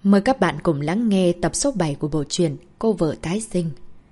Mời các bạn cùng lắng nghe tập số 7 của bộ truyện Cô vợ tái sinh.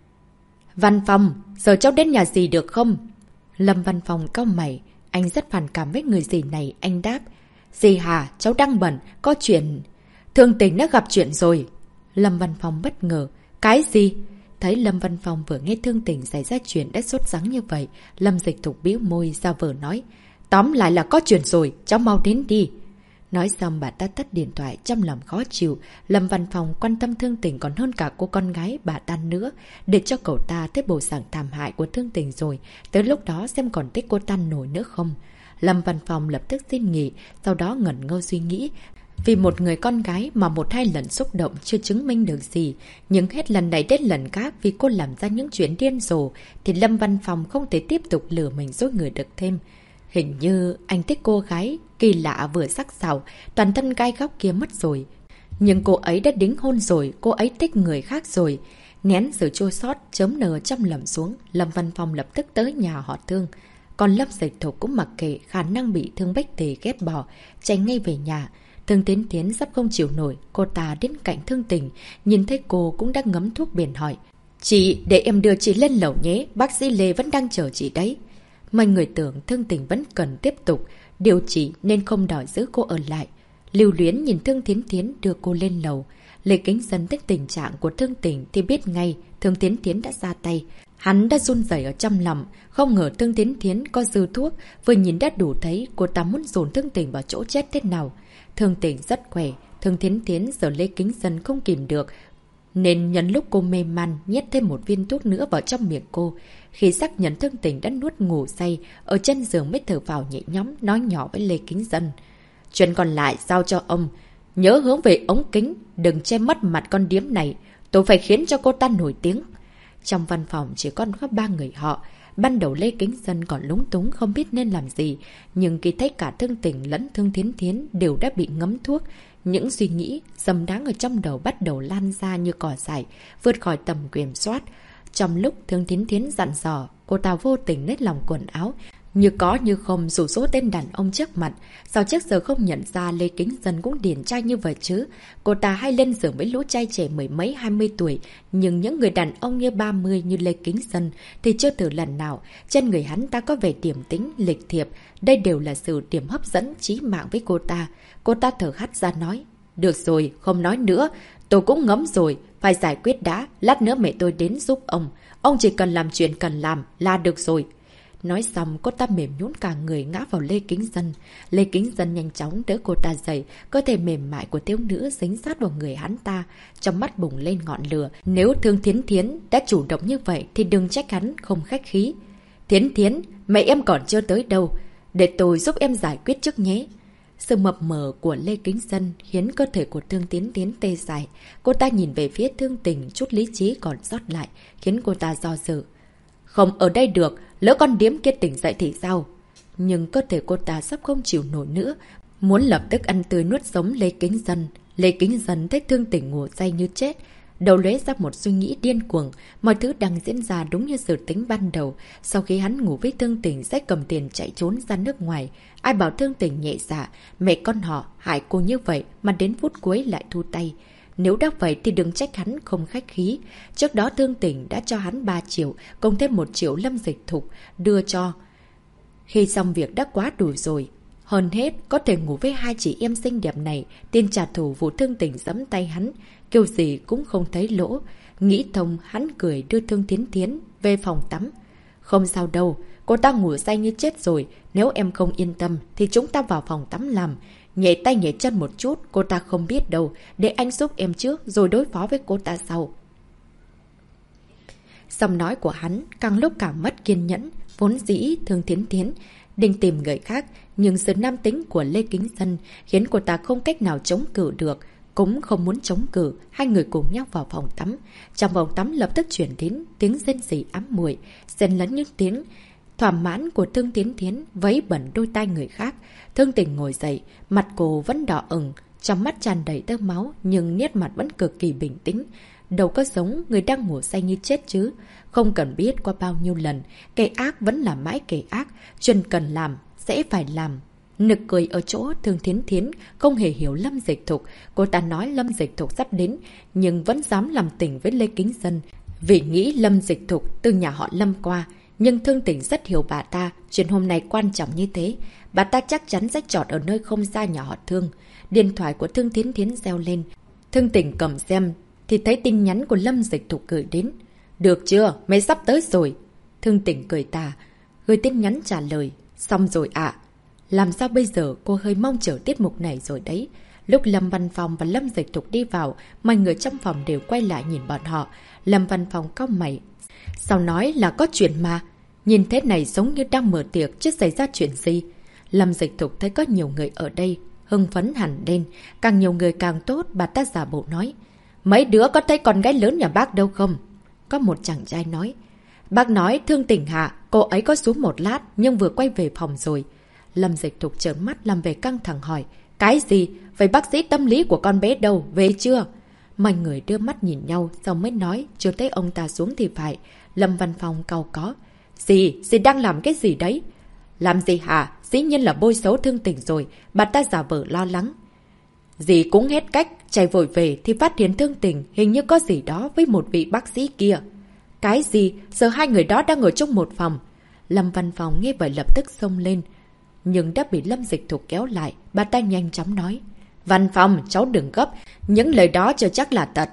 Văn Phong, giờ cháu đến nhà dì được không? Lâm Văn Phong cau mày, anh rất phản cảm với người dì này, anh đáp. Dì Hà, cháu đang bận, có chuyện... Thương Tình đã gặp chuyện rồi. Lâm Văn Phong bất ngờ. Cái gì? Thấy Lâm Văn Phong vừa nghe Thương Tình xảy ra chuyện đã sốt sắng như vậy, Lâm Dịch Thục bĩu môi ra vờ nói. Tóm lại là có chuyện rồi, cháu mau đến đi. Nói xong bà ta tắt điện thoại, trong lòng khó chịu. Lâm Văn Phong quan tâm Thương Tình còn hơn cả cô con gái bà ta nữa. Để cho cậu ta thấy bộ dạng thảm hại của Thương Tình rồi, tới lúc đó xem còn thích cô ta nổi nữa không. Lâm Văn Phong lập tức xin nghỉ, sau đó ngẩn ngơ suy nghĩ. Vì một người con gái mà một hai lần xúc động chưa chứng minh được gì. Nhưng hết lần này đến lần khác vì cô làm ra những chuyện điên rồ, thì Lâm Văn Phong không thể tiếp tục lừa mình dối người được thêm. Hình như anh thích cô gái kỳ lạ vừa sắc sảo, toàn thân gai góc kia mất rồi. Nhưng cô ấy đã đính hôn rồi, cô ấy thích người khác rồi. Nén sự chua xót chớm nở trong lòng xuống, Lâm Văn Phong lập tức tới nhà họ Thương. Còn Lâm Dịch Thục cũng mặc kệ khả năng bị Thương Bách Tề ghét bỏ, chạy ngay về nhà. Thương Tiến Tiến sắp không chịu nổi, cô ta đến cạnh Thương Tình, nhìn thấy cô cũng đang ngấm thuốc biển hỏi. Chị, để em đưa chị lên lầu nhé, bác sĩ Lê vẫn đang chờ chị đấy. Mọi người tưởng Thương Tình vẫn cần tiếp tục điều trị nên không đòi giữ cô ở lại. Lưu Luyến nhìn Thương Tiến Tiến đưa cô lên lầu. Lê Kính Dân thích tình trạng của Thương Tình thì biết ngay Thương Tiến Tiến đã ra tay. Hắn đã run rẩy ở trong lòng, không ngờ Thương Tiến Tiến có dư thuốc, vừa nhìn đã đủ thấy cô ta muốn dồn Thương Tình vào chỗ chết thế nào. Thương Tình rất khỏe, Thương Tiến Tiến giờ Lê Kính Dân không kìm được, nên nhân lúc cô mê man nhét thêm một viên thuốc nữa vào trong miệng cô. Khi xác nhận Thương Tình đã nuốt ngủ say, ở chân giường mới thở vào nhẹ nhõm, nói nhỏ với Lê Kính Dân. Chuyện còn lại giao cho ông. Nhớ hướng về ống kính, đừng che mất mặt con điếm này. Tôi phải khiến cho cô ta nổi tiếng. Trong văn phòng chỉ còn có 3 người họ. Ban đầu Lê Kính Dân còn lúng túng không biết nên làm gì. Nhưng khi thấy cả Thương Tình lẫn Thương Thiến Thiến đều đã bị ngấm thuốc, những suy nghĩ dâm đáng ở trong đầu bắt đầu lan ra như cỏ dại, vượt khỏi tầm kiểm soát. Trong lúc Thương Thiến Thiến dặn dò, cô ta vô tình nét lòng quần áo, như có như không rủ số tên đàn ông trước mặt. Sao trước giờ không nhận ra Lê Kính Dân cũng điển trai như vậy chứ? Cô ta hay lên giường với lũ trai trẻ mười mấy 20 tuổi, nhưng những người đàn ông như 30 như Lê Kính Dân thì chưa từ lần nào. Trên người hắn ta có vẻ điềm tĩnh, lịch thiệp, đây đều là sự điểm hấp dẫn chí mạng với cô ta. Cô ta thở hắt ra nói, được rồi, không nói nữa, tôi cũng ngấm rồi, phải giải quyết đã, lát nữa mẹ tôi đến giúp ông chỉ cần làm chuyện cần làm là được rồi. Nói xong, cô ta mềm nhũn cả người ngã vào Lê Kính Dân. Lê Kính Dân nhanh chóng đỡ cô ta dậy, cơ thể mềm mại của thiếu nữ dính sát vào người hắn ta, trong mắt bùng lên ngọn lửa. Nếu Thương Thiến Thiến đã chủ động như vậy thì đừng trách hắn không khách khí. Thiến Thiến, mẹ em còn chưa tới đâu, để tôi giúp em giải quyết trước nhé. Sự mập mờ của Lê Kính Dân khiến cơ thể của Thương Tiến Tiến tê dại. Cô ta nhìn về phía Thương Tình, chút lý trí còn sót lại, khiến cô ta do dự. Không ở đây được, lỡ con điếm kia tỉnh dậy thì sao? Nhưng cơ thể cô ta sắp không chịu nổi nữa, muốn lập tức ăn tươi nuốt sống Lê Kính Dân. Lê Kính Dân thấy Thương Tình ngủ say như chết, đầu lóe ra một suy nghĩ điên cuồng. Mọi thứ đang diễn ra đúng như dự tính ban đầu. Sau khi hắn ngủ với Thương Tình sẽ cầm tiền chạy trốn ra nước ngoài. Ai bảo Thương Tình nhẹ dạ, mẹ con họ hại cô như vậy mà đến phút cuối lại thu tay. Nếu đã vậy thì đừng trách hắn không khách khí. Trước đó Thương Tình đã cho hắn 3 triệu, cộng thêm 1 triệu Lâm Dịch Thục đưa cho. Khi xong việc đã quá đủ rồi. Hơn hết, có thể ngủ với 2 chị em xinh đẹp này, tiền trả thù vụ Thương Tình giẫm tay hắn, kiểu gì cũng không thấy lỗ. Nghĩ thông, hắn cười đưa Thương Tiến Tiến về phòng tắm. Không sao đâu, cô ta ngủ say như chết rồi, nếu em không yên tâm thì chúng ta vào phòng tắm làm. Nhảy tay nhảy chân một chút, cô ta không biết đâu, để anh giúp em trước rồi đối phó với cô ta sau. Giọng nói của hắn càng lúc càng mất kiên nhẫn, vốn dĩ Thương Thiến Thiến định tìm người khác, nhưng sự nam tính của Lê Kính Dân khiến cô ta không cách nào chống cự được, cũng không muốn chống cự. Hai người cùng nhau vào phòng tắm. Trong phòng tắm lập tức chuyển đến tiếng rên rỉ ám muội, xen lẫn những tiếng thỏa mãn của Thương Tiến Thiến vấy bẩn đôi tai người khác. Thương Tình ngồi dậy, mặt cô vẫn đỏ ửng, trong mắt tràn đầy tơ máu, nhưng nét mặt vẫn cực kỳ bình tĩnh. Đâu có giống người đang ngủ say như chết chứ. Không cần biết qua bao nhiêu lần, kẻ ác vẫn là mãi kẻ ác, chuyện cần làm sẽ phải làm. Nực cười ở chỗ Thương Thiến Thiến không hề hiểu Lâm Dịch Thục. Cô ta nói Lâm Dịch Thục sắp đến, nhưng vẫn dám làm tình với Lê Kính Dân. Vì nghĩ Lâm Dịch Thục từ nhà họ Lâm qua, nhưng Thương Tỉnh rất hiểu bà ta, chuyện hôm nay quan trọng như thế. Bà ta chắc chắn sẽ chọn ở nơi không xa nhà họ Thương. Điện thoại của Thương Thiến Thiến reo lên. Thương Tỉnh cầm xem, thì thấy tin nhắn của Lâm Dịch Thục gửi đến. Được chưa? Mày sắp tới rồi. Thương Tỉnh cười tà, gửi tin nhắn trả lời. Xong rồi ạ. Làm sao bây giờ, cô hơi mong chờ tiết mục này rồi đấy. Lúc Lâm Văn Phong và Lâm Dịch Thục đi vào, mọi người trong phòng đều quay lại nhìn bọn họ. Lâm Văn Phong cau mày. Sao nói là có chuyện mà? Nhìn thế này giống như đang mở tiệc chứ xảy ra chuyện gì? Lâm Dịch Thục thấy có nhiều người ở đây, hưng phấn hẳn lên. Càng nhiều người càng tốt, bà ta giả bộ nói. Mấy đứa có thấy con gái lớn nhà bác đâu không? Có một chàng trai nói. Bác nói Thương Tỉnh hạ, cô ấy có xuống một lát nhưng vừa quay về phòng rồi. Lâm Dịch Thục trợn mắt làm về căng thẳng hỏi. Cái gì? Vậy bác sĩ tâm lý của con bé đâu? Về chưa? Mọi người đưa mắt nhìn nhau, xong mới nói. Chưa thấy ông ta xuống thì phải. Lâm Văn Phong cau có. Dì đang làm cái gì đấy? Làm gì hả? Dĩ nhiên là bôi xấu Thương Tỉnh rồi. Bà ta giả vờ lo lắng. Dì cũng hết cách, chạy vội về thì phát hiện Thương Tỉnh hình như có gì đó với một vị bác sĩ kia. Cái gì? Giờ hai người đó đang ở chung một phòng. Lâm Văn Phong nghe vậy lập tức xông lên. Nhưng đã bị Lâm Dịch Thục kéo lại. Bà ta nhanh chóng nói. Văn Phong, cháu đừng gấp. Những lời đó chưa chắc là thật.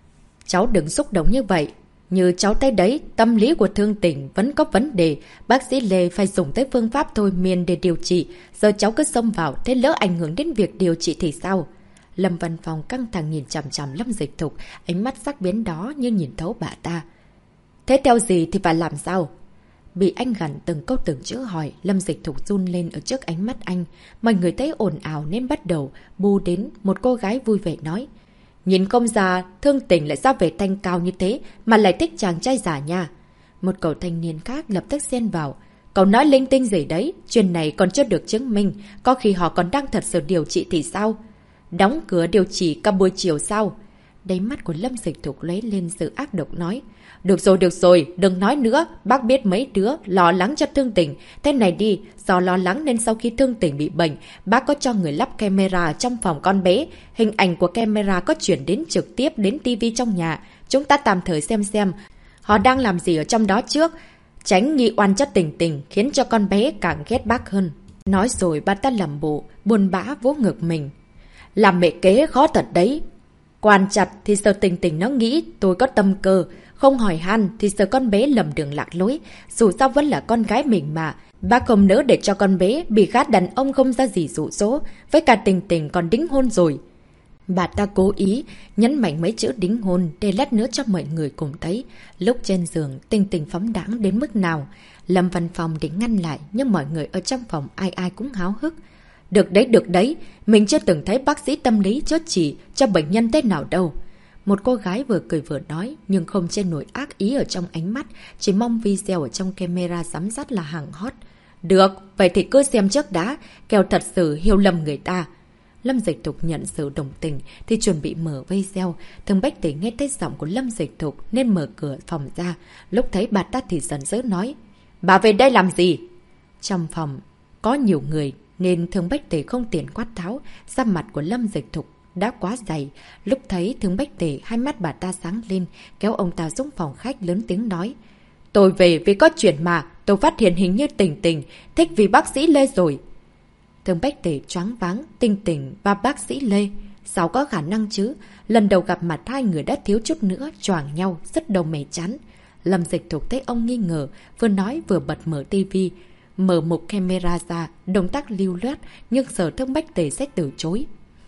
Cháu đừng xúc động như vậy. Như cháu thấy đấy, tâm lý của Thương Tỉnh vẫn có vấn đề. Bác sĩ Lê phải dùng tới phương pháp thôi miên để điều trị. Giờ cháu cứ xông vào, thế lỡ ảnh hưởng đến việc điều trị thì sao? Lâm Văn Phong căng thẳng nhìn chằm chằm Lâm Dịch Thục. Ánh mắt sắc bén đó như nhìn thấu bà ta. Thế theo gì thì phải làm sao? Bị anh gằn từng câu từng chữ hỏi, Lâm Dịch Thục run lên ở trước ánh mắt anh. Mọi người thấy ồn ào nên bắt đầu bu đến. Một cô gái vui vẻ nói. Nhìn không ra, Thương Tỉnh lại ra về thanh cao như thế, mà lại thích chàng trai giả nha. Một cậu thanh niên khác lập tức xen vào. Cậu nói linh tinh gì đấy, chuyện này còn chưa được chứng minh, có khi họ còn đang thật sự điều trị thì sao? Đóng cửa điều trị cả buổi chiều sao? Đáy mắt của Lâm Dịch Thục lấy lên sự ác độc nói. Được rồi, đừng nói nữa, bác biết mấy đứa lo lắng cho Thương Tỉnh. Thế này đi, do lo lắng nên sau khi Thương Tỉnh bị bệnh, bác có cho người lắp camera trong phòng con bé. Hình ảnh của camera có chuyển đến trực tiếp đến tivi trong nhà. Chúng ta tạm thời xem họ đang làm gì ở trong đó trước. Tránh nghi oan cho Tỉnh khiến cho con bé càng ghét bác hơn. Nói rồi bà ta làm bộ, buồn bã vỗ ngực mình. Làm mẹ kế khó thật đấy. Quan chặt thì sợ Tỉnh nó nghĩ tôi có tâm cơ. Không hỏi han thì sợ con bé lầm đường lạc lối. Dù sao vẫn là con gái mình mà. Bác không nỡ để cho con bé bị gát đàn ông không ra gì dụ dỗ. Với cả Tỉnh còn đính hôn rồi. Bà ta cố ý nhấn mạnh mấy chữ đính hôn để lát nữa cho mọi người cùng thấy. Lúc trên giường Tỉnh phóng đãng đến mức nào. Lâm Văn Phong định ngăn lại, nhưng mọi người ở trong phòng ai ai cũng háo hức. Được đấy. Mình chưa từng thấy bác sĩ tâm lý chữa trị cho bệnh nhân thế nào đâu. Một cô gái vừa cười vừa nói, nhưng không che nổi ác ý ở trong ánh mắt, chỉ mong video ở trong camera giám sát là hàng hot. Được, vậy thì cứ xem trước đã, kẻo thật sự hiểu lầm người ta. Lâm Dịch Thục nhận sự đồng tình thì chuẩn bị mở video. Thường Bách Tỷ nghe thấy giọng của Lâm Dịch Thục nên mở cửa phòng ra. Lúc thấy bà ta thì giận dữ nói. Bà về đây làm gì? Trong phòng có nhiều người nên Thường Bách Tỷ không tiện quát tháo. Da mặt của Lâm Dịch Thục đã quá dày. Lúc thấy Thường Bách Tỷ, hai mắt bà ta sáng lên, kéo ông ta xuống phòng khách lớn tiếng nói. Tôi về vì có chuyện mà, tôi phát hiện hình như Tỉnh thích vì bác sĩ Lê rồi. Thường Bách Tỷ choáng váng, Tỉnh và bác sĩ Lê. Sao có khả năng chứ? Lần đầu gặp mặt hai người đã thiếu chút nữa choàng nhau, rất đầu mẻ chán. Lâm Dịch Thục thấy ông nghi ngờ, vừa nói vừa bật mở tivi. Mở một camera ra, động tác lưu loát, nhưng giờ Thương Bách Tỷ sẽ từ chối.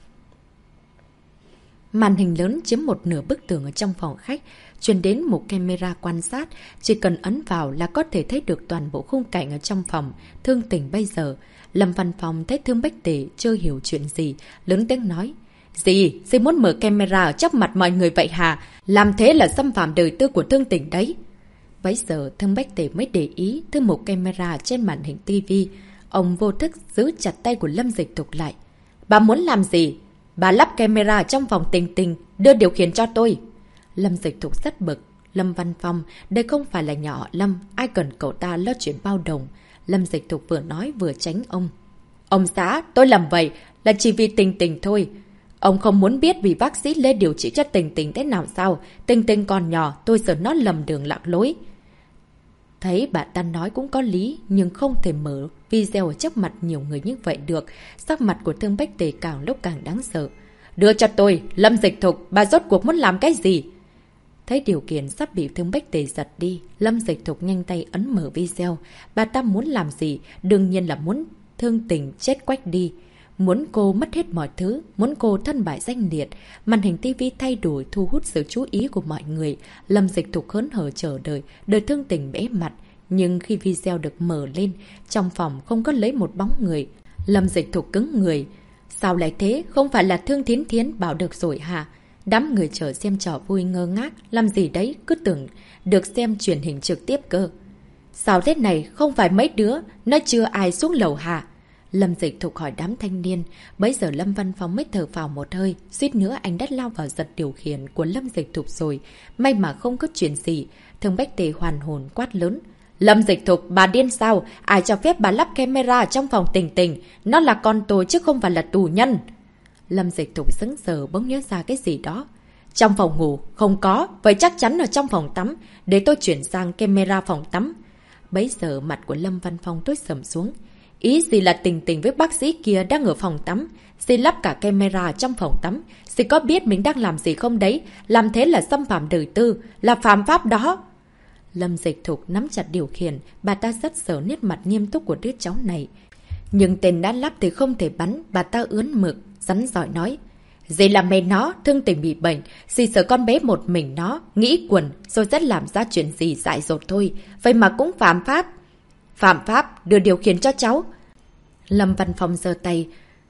Màn hình lớn chiếm một nửa bức tường ở trong phòng khách, truyền đến một camera quan sát, chỉ cần ấn vào là có thể thấy được toàn bộ khung cảnh ở trong phòng. Thương Tỉnh bây giờ, Lâm Văn Phong thấy Thương Bách Tỷ chưa hiểu chuyện gì, lớn tiếng nói. Dì muốn mở camera ở trước mặt mọi người vậy hả? Làm thế là xâm phạm đời tư của Thương Tỉnh đấy. Bấy giờ Thương Bách Tỷ mới để ý tới một camera trên màn hình tivi. Ông vô thức giữ chặt tay của Lâm Dịch Thục lại. Bà muốn làm gì? Bà lắp camera trong phòng Tỉnh, đưa điều khiển cho tôi. Lâm Dịch Thục rất bực. Lâm Văn Phong, đây không phải là nhà họ Lâm, ai cần cậu ta lo chuyện bao đồng. Lâm Dịch Thục vừa nói vừa tránh ông. Ông xã, tôi làm vậy là chỉ vì Tình Tình thôi. Ông không muốn biết vì bác sĩ Lê điều trị cho Tình Tình thế nào sao? Tình Tình còn nhỏ, tôi sợ nó lầm đường lạc lối. Thấy bà ta nói cũng có lý, nhưng không thể mở video ở trước mặt nhiều người như vậy được. Sắc mặt của Thương Bách Tề càng lúc càng đáng sợ. Đưa cho tôi, Lâm Dịch Thục, bà rốt cuộc muốn làm cái gì? Thấy điều kiện sắp bị Thương Bách Tề giật đi, Lâm Dịch Thục nhanh tay ấn mở video. Bà ta muốn làm gì? Đương nhiên là muốn Thương Tình chết quách đi. Muốn cô mất hết mọi thứ, muốn cô thân bại danh liệt. Màn hình tivi thay đổi thu hút sự chú ý của mọi người. Lâm Dịch Thục hớn hở chờ đợi, đợi Thương Tình bẽ mặt. Nhưng khi video được mở lên, trong phòng không có lấy một bóng người. Lâm Dịch Thục cứng người. Sao lại thế? Không phải là Thương Thiến Thiến bảo được rồi hả? Đám người chờ xem trò vui ngơ ngác. Làm gì đấy? Cứ tưởng được xem truyền hình trực tiếp cơ. Sao thế này? Không phải mấy đứa nó chưa ai xuống lầu hả? Lâm Dịch Thục hỏi đám thanh niên. Bấy giờ Lâm Văn Phong mới thở phào một hơi. Suýt nữa anh đã lao vào giật điều khiển của Lâm Dịch Thục rồi. May mà không có chuyện gì. Thương Bách Tề hoàn hồn quát lớn. Lâm Dịch Thục, bà điên sao? Ai cho phép bà lắp camera trong phòng Tình Tình? Nó là con tôi chứ không phải là tù nhân. Lâm Dịch Thục sững sờ bỗng nhớ ra cái gì đó. Trong phòng ngủ, không có. Vậy chắc chắn ở trong phòng tắm. Để tôi chuyển sang camera phòng tắm. Bấy giờ mặt của Lâm Văn Phong tối sầm xuống. Ý gì là Tình Tình với bác sĩ kia đang ở phòng tắm. Dì lắp cả camera trong phòng tắm. Dì có biết mình đang làm gì không đấy? Làm thế là xâm phạm đời tư. Là phạm pháp đó. Lâm Dịch Thục nắm chặt điều khiển. Bà ta rất sợ nét mặt nghiêm túc của đứa cháu này. Nhưng tên đã lắp thì không thể bắn. Bà ta ướn mực, rắn giỏi nói. Dì là mẹ nó, Thương Tình bị bệnh. Dì sợ con bé một mình nó, nghĩ quần, rồi rất làm ra chuyện gì dại dột thôi. Vậy mà cũng phạm pháp. Phạm pháp, đưa điều khiển cho cháu. Lâm Văn Phong giơ tay.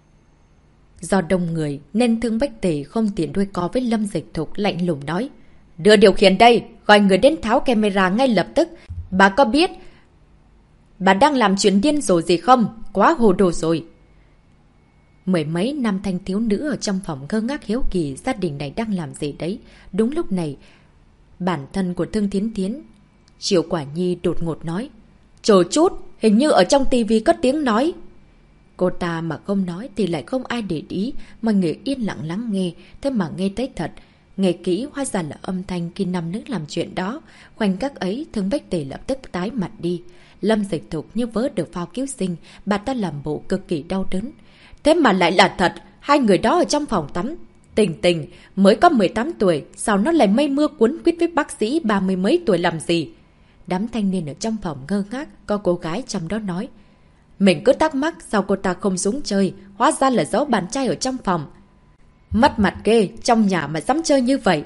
Do đông người nên Thương Bách Tề không tiện đuôi co với Lâm Dịch Thục, lạnh lùng nói. Đưa điều khiển đây, gọi người đến tháo camera ngay lập tức. Bà có biết bà đang làm chuyện điên rồ gì không? Quá hồ đồ rồi. Mười mấy nam thanh thiếu nữ ở trong phòng ngơ ngác hiếu kỳ gia đình này đang làm gì đấy. Đúng lúc này, bản thân của Thương Thiến Thiến, Triệu Quả Nhi đột ngột nói. Chờ chút, hình như ở trong tivi có tiếng nói. Cô ta mà không nói thì lại không ai để ý, mọi người yên lặng lắng nghe, thế mà nghe thấy thật. Nghe kỹ hóa ra là âm thanh khi nam nữ làm chuyện đó. Khoảnh khắc ấy, Thương Bách Tề lập tức tái mặt đi. Lâm Dịch Thục như vớ được phao cứu sinh, bà ta làm bộ cực kỳ đau đớn. Thế mà lại là thật, hai người đó ở trong phòng tắm. Tình Tình mới có 18 tuổi, sao nó lại mây mưa cuốn quýt với bác sĩ 30 mấy tuổi làm gì? Đám thanh niên ở trong phòng ngơ ngác, có cô gái trong đó nói. Mình cứ thắc mắc sao cô ta không xuống chơi, hóa ra là giấu bạn trai ở trong phòng. Mất mặt ghê, trong nhà mà dám chơi như vậy.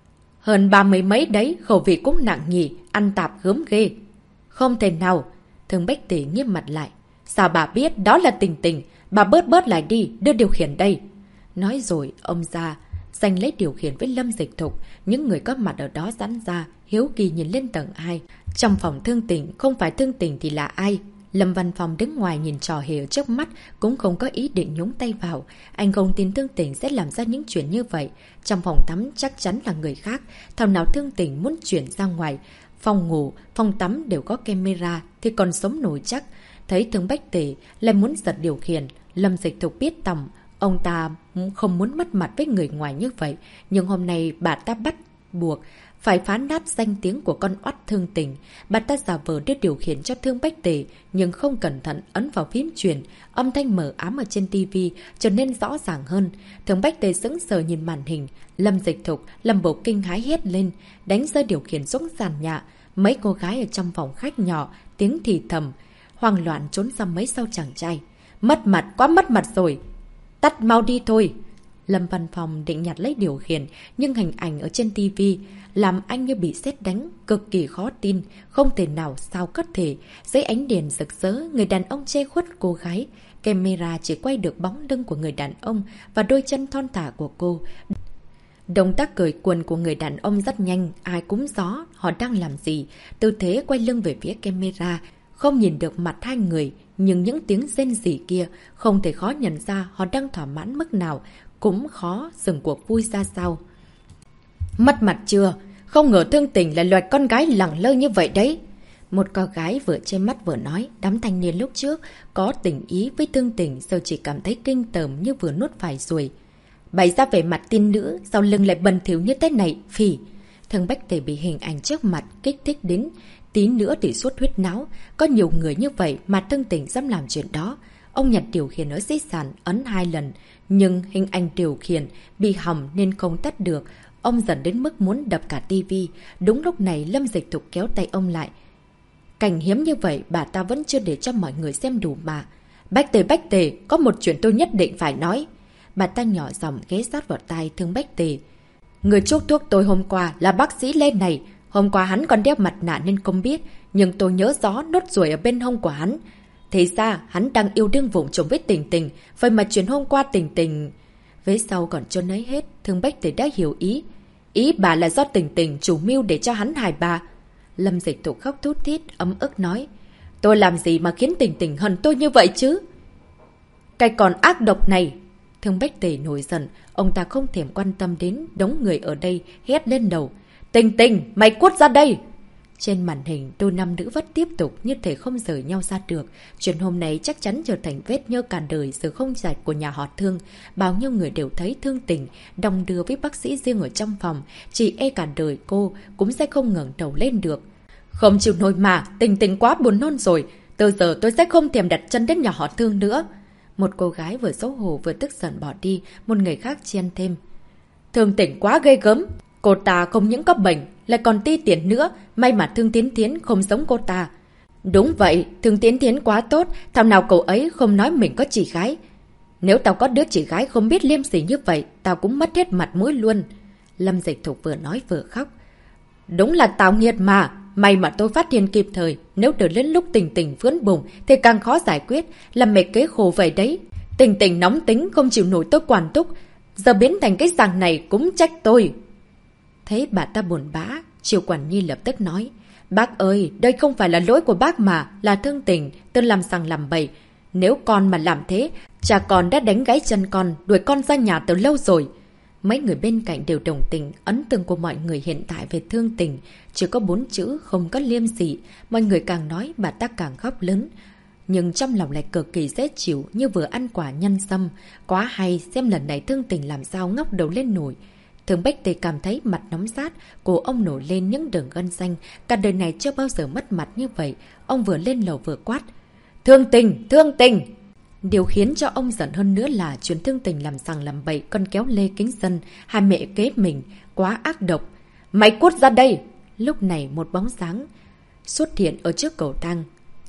Hơn 30 mấy đấy, khẩu vị cũng nặng nhỉ, ăn tạp gớm ghê. Không thể nào. Thương Bách Tề nghiêm mặt lại. Sao bà biết đó là Tình Tình? Bà bớt lại đi, đưa điều khiển đây. Nói rồi, ông ra, giành lấy điều khiển với Lâm Dịch Thục. Những người có mặt ở đó giãn ra, hiếu kỳ nhìn lên tầng 2. Trong phòng Thương Tình, không phải Thương Tình thì là ai? Lâm Văn Phong đứng ngoài nhìn trò hề ở trước mắt, cũng không có ý định nhúng tay vào. Anh không tin Thương Tình sẽ làm ra những chuyện như vậy. Trong phòng tắm chắc chắn là người khác. Thảo nào Thương Tình muốn chuyển ra ngoài. Phòng ngủ, phòng tắm đều có camera thì còn sống nổi chắc. Thấy Thương Bách Tề lại muốn giật điều khiển. Lâm Dịch Thục biết tầm, ông ta không muốn mất mặt với người ngoài như vậy. Nhưng hôm nay bà ta bắt buộc phải phá nát danh tiếng của con oắt Thương Tình. Bà ta giả vờ đưa điều khiển cho Thương Bách Tề, nhưng không cẩn thận ấn vào phím truyền. Âm thanh mờ ám ở trên tivi trở nên rõ ràng hơn. Thương Bách Tề sững sờ nhìn màn hình. Lâm Dịch Thục làm bộ kinh hãi hét lên, đánh rơi điều khiển xuống sàn nhà. Mấy cô gái ở trong phòng khách nhỏ tiếng thì thầm, hoang loạn trốn ra mấy sau chàng trai. Mất mặt, quá mất mặt rồi. Tắt mau đi thôi. Lâm Văn Phong định nhặt lấy điều khiển, nhưng hình ảnh ở trên tivi làm anh như bị sét đánh, cực kỳ khó tin, không thể nào sao có thể. Dưới ánh đèn rực rỡ, người đàn ông che khuất cô gái. Camera chỉ quay được bóng lưng của người đàn ông và đôi chân thon thả của cô. Động tác cởi quần của người đàn ông rất nhanh, ai cũng rõ họ đang làm gì. Tư thế quay lưng về phía camera, không nhìn được mặt hai người, nhưng những tiếng rên rỉ kia không thể khó nhận ra họ đang thỏa mãn mức nào, cũng khó dừng cuộc vui ra sao. Mất mặt chưa? Không ngờ Thương Tình là loạt con gái lẳng lơ như vậy đấy. Một cô gái vừa che mắt vừa nói, đám thanh niên lúc trước có tình ý với Thương Tình, giờ chỉ cảm thấy kinh tởm như vừa nuốt phải ruồi. Bày ra vẻ mặt tiên nữ, sau lưng lại bần thiếu như thế này, phỉ. Thương Bách Tề bị hình ảnh trước mặt kích thích đến, tí nữa thì suốt huyết não. Có nhiều người như vậy mà Thương Tình dám làm chuyện đó. Ông nhặt điều khiển ở di sản ấn 2 lần, nhưng hình ảnh điều khiển bị hỏng nên không tắt được. Ông dần đến mức muốn đập cả tivi. Đúng lúc này Lâm Dịch Thục kéo tay ông lại. Cảnh hiếm như vậy bà ta vẫn chưa để cho mọi người xem đủ mà. Bách Tề, có một chuyện tôi nhất định phải nói. Bà ta nhỏ giọng ghé sát vào tai Thương Bách Tề. Người chuốc thuốc tôi hôm qua là bác sĩ Lê này. Hôm qua hắn còn đeo mặt nạ nên không biết, nhưng tôi nhớ rõ nốt ruồi ở bên hông của hắn. Thì ra hắn đang yêu đương vụng trộm với Tình Tình, vậy mà chuyện hôm qua Tình Tình... Vế sau còn chưa nói hết, Thương Bách Tề đã hiểu ý. Ý bà là do Tình Tình chủ mưu để cho hắn hại bà. Lâm Dịch Thục khóc thút thít, ấm ức nói. Tôi làm gì mà khiến Tình Tình hận tôi như vậy chứ? Cái còn ác độc này! Thương Bách Tề nổi giận, ông ta không thèm quan tâm đến đống người ở đây, hét lên đầu. Tình Tình, mày cút ra đây! Trên màn hình, đôi nam nữ vẫn tiếp tục như thể không rời nhau ra được. Chuyện hôm nay chắc chắn trở thành vết nhơ cả đời sự không sạch của nhà họ Thương. Bao nhiêu người đều thấy Thương Tình đong đưa với bác sĩ riêng ở trong phòng. Chỉ e cả đời cô cũng sẽ không ngẩng đầu lên được. Không chịu nổi mà, Tình Tình quá buồn nôn rồi. Từ giờ tôi sẽ không thèm đặt chân đến nhà họ Thương nữa. Một cô gái vừa xấu hổ vừa tức giận bỏ đi, một người khác chen thêm. Thương Tình quá ghê gớm. Cô ta không những có bệnh, lại còn ti tiện nữa. May mà Thương Tiến Tiến không giống cô ta. Đúng vậy, Thương Tiến Tiến quá tốt. Thảo nào cậu ấy không nói mình có chị gái. Nếu tao có đứa chị gái không biết liêm sỉ như vậy, tao cũng mất hết mặt mũi luôn. Lâm Dịch Thục vừa nói vừa khóc. Đúng là tao nghiệt mà. May mà tôi phát hiện kịp thời. Nếu đợi đến lúc Tình Tình vươn bùng thì càng khó giải quyết. Làm mệt kế khổ vậy đấy. Tình Tình nóng tính không chịu nổi tôi quản túc. Giờ biến thành cái dạng này cũng trách tôi. Thấy bà ta buồn bã, Triều Quản Nhi lập tức nói. Bác ơi, đây không phải là lỗi của bác mà, là Thương Tình, tôi làm sằng làm bậy. Nếu con mà làm thế, cha con đã đánh gãy chân con, đuổi con ra nhà từ lâu rồi. Mấy người bên cạnh đều đồng tình, ấn tượng của mọi người hiện tại về Thương Tình. Chỉ có 4 chữ, không có liêm sỉ. Mọi người càng nói, bà ta càng khóc lớn. Nhưng trong lòng lại cực kỳ dễ chịu, như vừa ăn quả nhân sâm. Quá hay, xem lần này Thương Tình làm sao ngóc đầu lên nổi. Thương Bách Tề cảm thấy mặt nóng rát, cổ ông nổi lên những đường gân xanh. Cả đời này chưa bao giờ mất mặt như vậy. Ông vừa lên lầu vừa quát. Thương Tình! Điều khiến cho ông giận hơn nữa là chuyện Thương Tình làm sằng làm bậy, con kéo Lê Kính Dân, hai mẹ kế mình, quá ác độc. Mày cút ra đây! Lúc này một bóng dáng xuất hiện ở trước cầu thang.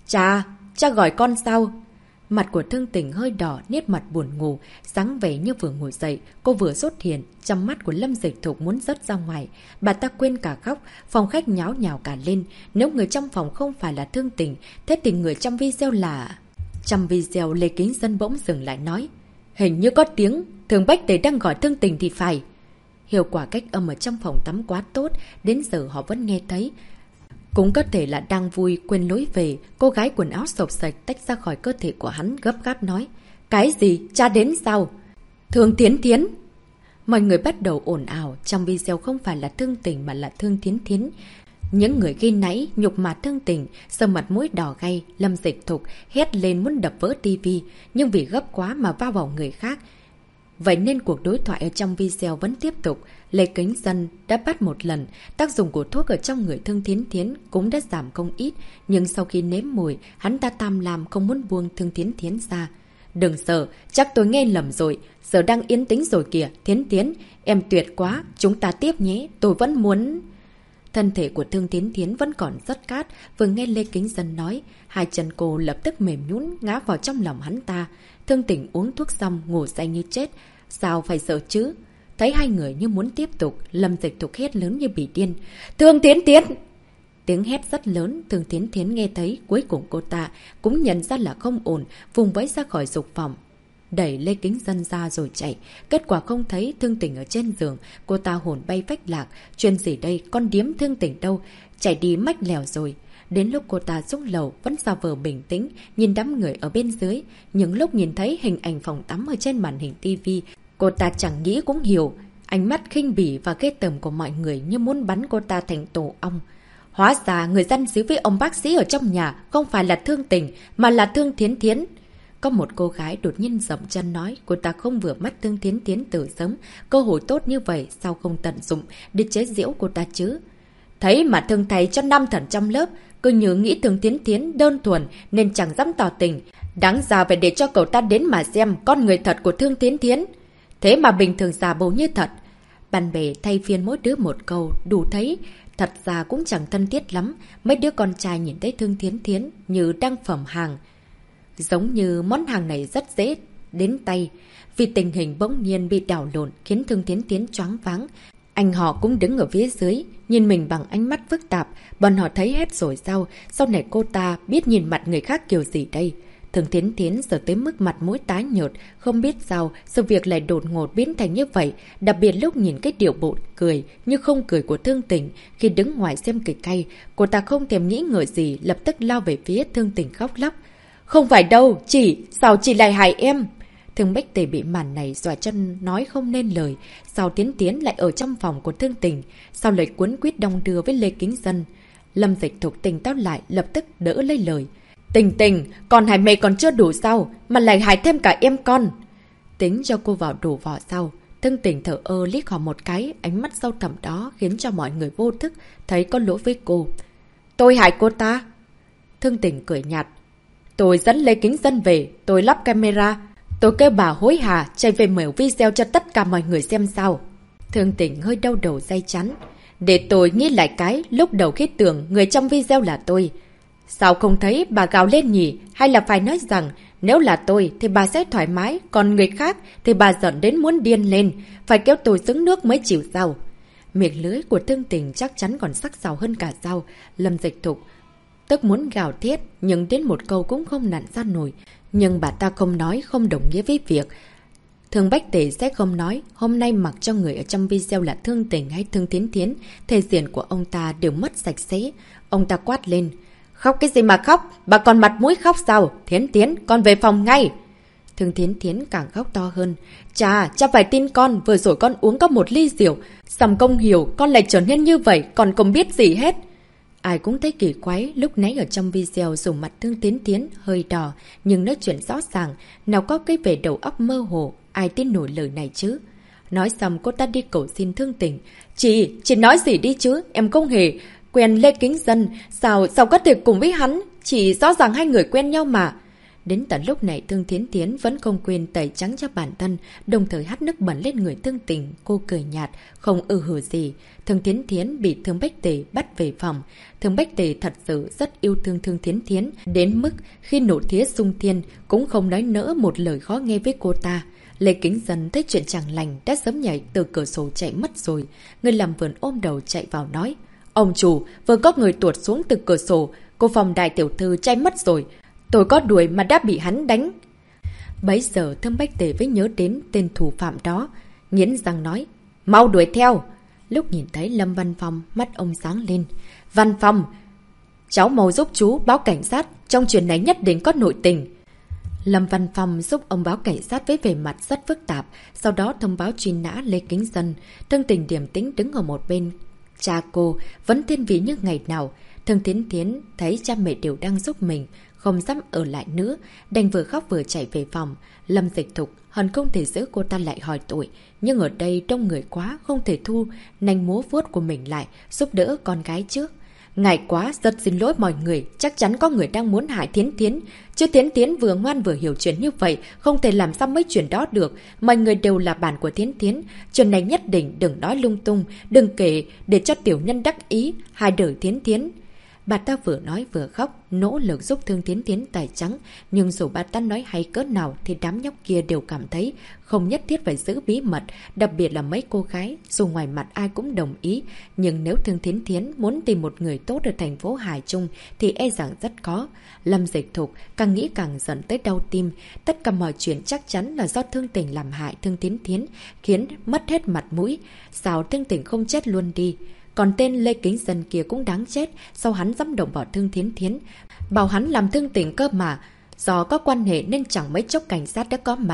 Cha gọi con sao? Mặt của Thương Tình hơi đỏ, nét mặt buồn ngủ, sáng vẻ như vừa ngồi dậy. Cô vừa xuất hiện, trong mắt của Lâm Dịch Thục muốn rớt ra ngoài. Bà ta quên cả khóc, phòng khách nháo nhào cả lên. Nếu người trong phòng không phải là Thương Tình, thế thì người trong video là... Trong video, Lê Kính Dân bỗng dừng lại nói. Hình như có tiếng, Thường Bách Tề đang gọi Thương Tình thì phải. Hiệu quả cách âm ở trong phòng tắm quá tốt, đến giờ họ vẫn nghe thấy. Cũng có thể là đang vui, quên lối về. Cô gái quần áo sộc sạch tách ra khỏi cơ thể của hắn, gấp gáp nói. Cái gì? Cha đến sao? Thương Thiến. Mọi người bắt đầu ồn ào. Trong video không phải là Thương Tình mà là Thương Thiến. Những người ghi nãy nhục mạ Thương Tình, sờ mặt mũi đỏ gay. Lâm Dịch Thục hét lên muốn đập vỡ tivi, nhưng vì gấp quá mà va vào người khác. Vậy nên cuộc đối thoại ở trong video vẫn tiếp tục. Lê Kính Dân đã bắt một lần, tác dụng của thuốc ở trong người Thương Thiến cũng đã giảm không ít, nhưng sau khi nếm mùi, hắn ta tham lam không muốn buông Thương Thiến ra. Đừng sợ, chắc tôi nghe lầm rồi, giờ đang yên tĩnh rồi kìa, Thiến, em tuyệt quá, chúng ta tiếp nhé, tôi vẫn muốn... Thân thể của Thương Thiến vẫn còn rất cát, vừa nghe Lê Kính Dân nói, hai chân cô lập tức mềm nhũn ngã vào trong lòng hắn ta. Thương Tình uống thuốc xong ngủ say như chết, sao phải sợ chứ? Thấy hai người như muốn tiếp tục, Lâm Dịch Thục hét lớn như bị điên. Thương Thiến! Tiếng hét rất lớn, Thương Thiến nghe thấy, cuối cùng cô ta cũng nhận ra là không ổn, vùng vẫy ra khỏi dục phòng. Đẩy Lê Kính Dân ra rồi chạy, kết quả không thấy Thương Tình ở trên giường, cô ta hồn bay phách lạc. Chuyện gì đây, con điếm Thương Tình đâu, chạy đi mách lèo rồi. Đến lúc cô ta xuống lầu vẫn giả vờ bình tĩnh, nhìn đám người ở bên dưới. Những lúc nhìn thấy hình ảnh phòng tắm ở trên màn hình tivi, cô ta chẳng nghĩ cũng hiểu. Ánh mắt khinh bỉ và ghê tởm của mọi người như muốn bắn cô ta thành tổ ong. Hóa ra người dân díu với ông bác sĩ ở trong nhà không phải là Thương Tình mà là Thương Thiến Thiến. Có một cô gái đột nhiên dậm chân nói cô ta không vừa mắt Thương Thiến Thiến từ sớm. Cơ hội tốt như vậy sao không tận dụng để chế giễu cô ta chứ? Thấy mà thương thầy cho 5 thần trong lớp, cứ như nghĩ Thương Thiến Thiến đơn thuần nên chẳng dám tỏ tình. Đáng ra phải để cho cậu ta đến mà xem con người thật của Thương Thiến Thiến. Thế mà bình thường giả bộ như thật. Bạn bè thay phiên mỗi đứa một câu, đủ thấy. Thật ra cũng chẳng thân thiết lắm. Mấy đứa con trai nhìn thấy Thương Thiến Thiến như đang phẩm hàng. Giống như món hàng này rất dễ đến tay. Vì tình hình bỗng nhiên bị đảo lộn khiến Thương Thiến Thiến choáng váng. Anh họ cũng đứng ở phía dưới, nhìn mình bằng ánh mắt phức tạp. Bọn họ thấy hết rồi sao? Sau này cô ta biết nhìn mặt người khác kiểu gì đây? Thương Thiến Thiến giờ tới mức mặt mũi tái nhợt, không biết sao sự việc lại đột ngột biến thành như vậy. Đặc biệt lúc nhìn cái điệu bộ cười như không cười của Thương Tình khi đứng ngoài xem kịch hay, cô ta không thèm nghĩ ngợi gì, lập tức lao về phía Thương Tình khóc lóc. Không phải đâu, sao chị lại hại em? Thương Bách Tề bị màn này dọa chân nói không nên lời. Sao Tiến Tiến lại ở trong phòng của Thương Tình? Sao lời cuốn quýt đong đưa với Lê Kính Dân? Lâm Dịch Thục tỉnh táo lại, lập tức đỡ lấy lời. Tình Tình, còn hại mày còn chưa đủ sao, mà lại hại thêm cả em con. Tính cho cô vào đủ vỏ sau. Thương Tình thở ơ liếc họ một cái, ánh mắt sâu thẳm đó khiến cho mọi người vô thức thấy có lỗi với cô. Tôi hại cô ta. Thương Tình cười nhạt. Tôi dẫn Lê Kính Dân về, tôi lắp camera. Tôi kêu bà hối hả chạy về mở video cho tất cả mọi người xem sao. Thương Tình hơi đau đầu day chắn. Để tôi nghĩ lại cái lúc đầu khi tưởng người trong video là tôi. Sao không thấy bà gào lên nhỉ? Hay là phải nói rằng nếu là tôi thì bà sẽ thoải mái, còn người khác thì bà giận đến muốn điên lên, phải kéo tôi xuống nước mới chịu sao? Miệng lưỡi của Thương Tình chắc chắn còn sắc sảo hơn cả dao. Lâm Dịch Thục tức muốn gào thét, nhưng đến một câu cũng không nặn ra nổi. Nhưng bà ta không nói không đồng nghĩa với việc Thương Bách Tề sẽ không nói hôm nay mặc cho người ở trong video là Thương Tình hay Thương Thiến Thiến, thể diện của ông ta đều mất sạch sẽ. Ông ta quát lên. Khóc cái gì mà khóc? Bà còn mặt mũi khóc sao? Thiến Thiến, con về phòng ngay. Thương Thiến Thiến càng khóc to hơn. Cha phải tin con, vừa rồi con uống có một ly rượu. Xong công hiểu, con lại trở nên như vậy, còn không biết gì hết. Ai cũng thấy kỳ quái, lúc nãy ở trong video dùng mặt Thương Thiến Thiến hơi đỏ, nhưng nói chuyện rõ ràng, nào có cái vẻ đầu óc mơ hồ, ai tin nổi lời này chứ. Nói xong cô ta đi cầu xin Thương Tình. Chị nói gì đi chứ, em không hề quen Lê Kính Dân, sao có thể cùng với hắn, chỉ rõ ràng hai người quen nhau mà. Đến tận lúc này Thương Thiến Thiến vẫn không quên tẩy trắng cho bản thân, đồng thời hắt nước bẩn lên người Thương Tình. Cô cười nhạt, không hử gì. Thương Thiến Thiến bị Thương Bách Tề bắt về phòng. Thương Bách Tề thật sự rất yêu thương Thương Thiến Thiến, đến mức khi nổ thía xung thiên cũng không nói nỡ một lời khó nghe với cô ta. Lê Kính Dân thấy chuyện chẳng lành đã sớm nhảy từ cửa sổ chạy mất rồi. Người làm vườn ôm đầu chạy vào nói. Ông chủ, vừa có người tuột xuống từ cửa sổ, cô phòng đại tiểu thư chạy mất rồi. Tôi có đuổi mà đã bị hắn đánh. Bấy giờ Thương Bách Tề mới nhớ đến tên thủ phạm đó, nghiến răng nói. Mau đuổi theo. Lúc nhìn thấy Lâm Văn Phong, mắt ông sáng lên. Văn Phong, cháu mau giúp chú báo cảnh sát, trong chuyện này nhất định có nội tình. Lâm Văn Phong giúp ông báo cảnh sát với vẻ mặt rất phức tạp, sau đó thông báo truy nã Lê Kính Dân. Thương Tình điềm tĩnh đứng ở một bên. Cha cô vẫn thiên vị như ngày nào. Thương Thiến Thiến thấy cha mẹ đều đang giúp mình, không dám ở lại nữa, đành vừa khóc vừa chạy về phòng. Lâm Dịch Thục hận không thể giữ cô ta lại hỏi tội, nhưng ở đây đông người quá, không thể thu nanh múa vuốt của mình lại giúp đỡ con gái trước. Ngại quá, rất xin lỗi mọi người, chắc chắn có người đang muốn hại Thiến Thiến. Chứ Thiến Thiến vừa ngoan vừa hiểu chuyện như vậy, không thể làm sao mấy chuyện đó được. Mọi người đều là bạn của Thiến Thiến. Chuyện này nhất định đừng nói lung tung, đừng kể để cho tiểu nhân đắc ý, hai đời Thiến Thiến. Bà ta vừa nói vừa khóc, nỗ lực giúp Thương Thiến Thiến tẩy trắng. Nhưng dù bà ta nói hay cỡ nào thì đám nhóc kia đều cảm thấy không nhất thiết phải giữ bí mật. Đặc biệt là mấy cô gái, dù ngoài mặt ai cũng đồng ý. Nhưng nếu Thương Thiến Thiến muốn tìm một người tốt ở thành phố Hải Trung thì e rằng rất khó. Lâm Dịch Thục càng nghĩ càng giận tới đau tim. Tất cả mọi chuyện chắc chắn là do Thương Tình làm hại Thương Thiến Thiến, khiến mất hết mặt mũi. Sao Thương Tình không chết luôn đi? Còn tên Lê Kính Dân kia cũng đáng chết, sao hắn dám động vào Thương Thiến Thiến. Bảo hắn làm Thương Tình cơ mà. Do có quan hệ nên chẳng mấy chốc cảnh sát đã có mặt.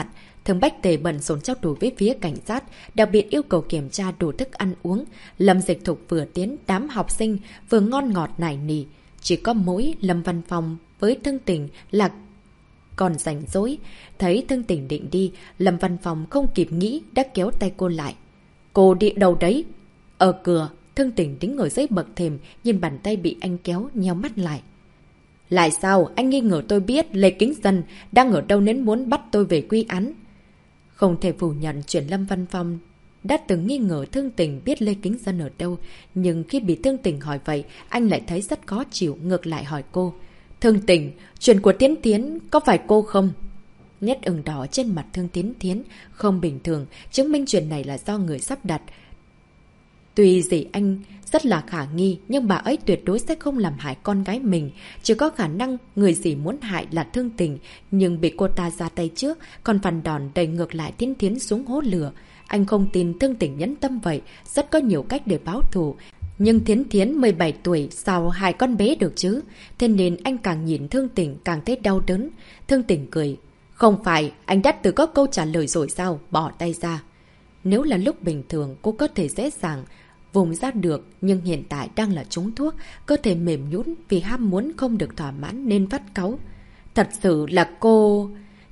Thường Bách Tề bận rộn trao đổi với phía cảnh sát, đặc biệt yêu cầu kiểm tra đủ thức ăn uống. Lâm Dịch Thục vừa tiến, đám học sinh vừa ngon ngọt nài nỉ. Chỉ có mỗi Lâm Văn Phong với Thương Tình là còn rảnh rỗi. Thấy Thương Tình định đi, Lâm Văn Phong không kịp nghĩ đã kéo tay cô lại. Cô đi đâu đấy? Ở cửa. Thương Tình đứng ở dưới bậc thềm, nhìn bàn tay bị anh kéo, nheo mắt lại. Lại sao? Anh nghi ngờ tôi biết Lê Kính Dân đang ở đâu nên muốn bắt tôi về quy án. Không thể phủ nhận chuyện Lâm Văn Phong đã từng nghi ngờ Thương Tình biết Lê Kính Dân ở đâu. Nhưng khi bị Thương Tình hỏi vậy, anh lại thấy rất khó chịu, ngược lại hỏi cô. Thương Tình, chuyện của Tiến Tiến có phải cô không? Nét ửng đỏ trên mặt Thương Tiến Tiến không bình thường, chứng minh chuyện này là do người sắp đặt. Tuy gì anh rất là khả nghi, nhưng bà ấy tuyệt đối sẽ không làm hại con gái mình. Chỉ có khả năng người gì muốn hại là Thương Tình, nhưng bị cô ta ra tay trước, còn phản đòn đẩy ngược lại Tiến Tiến xuống hố lửa. Anh không tin Thương Tình nhẫn tâm vậy, rất có nhiều cách để báo thù. Nhưng Thiến Thiến 17 tuổi, sao hai con bé được chứ? Thế nên anh càng nhìn Thương Tình càng thấy đau đớn. Thương Tình cười. Không phải, anh đã tự có câu trả lời rồi sao? Bỏ tay ra. Nếu là lúc bình thường, cô có thể dễ dàng vùng ra được, nhưng hiện tại đang là trúng thuốc, cơ thể mềm nhũn vì ham muốn không được thỏa mãn nên phát cáu. Thật sự là cô...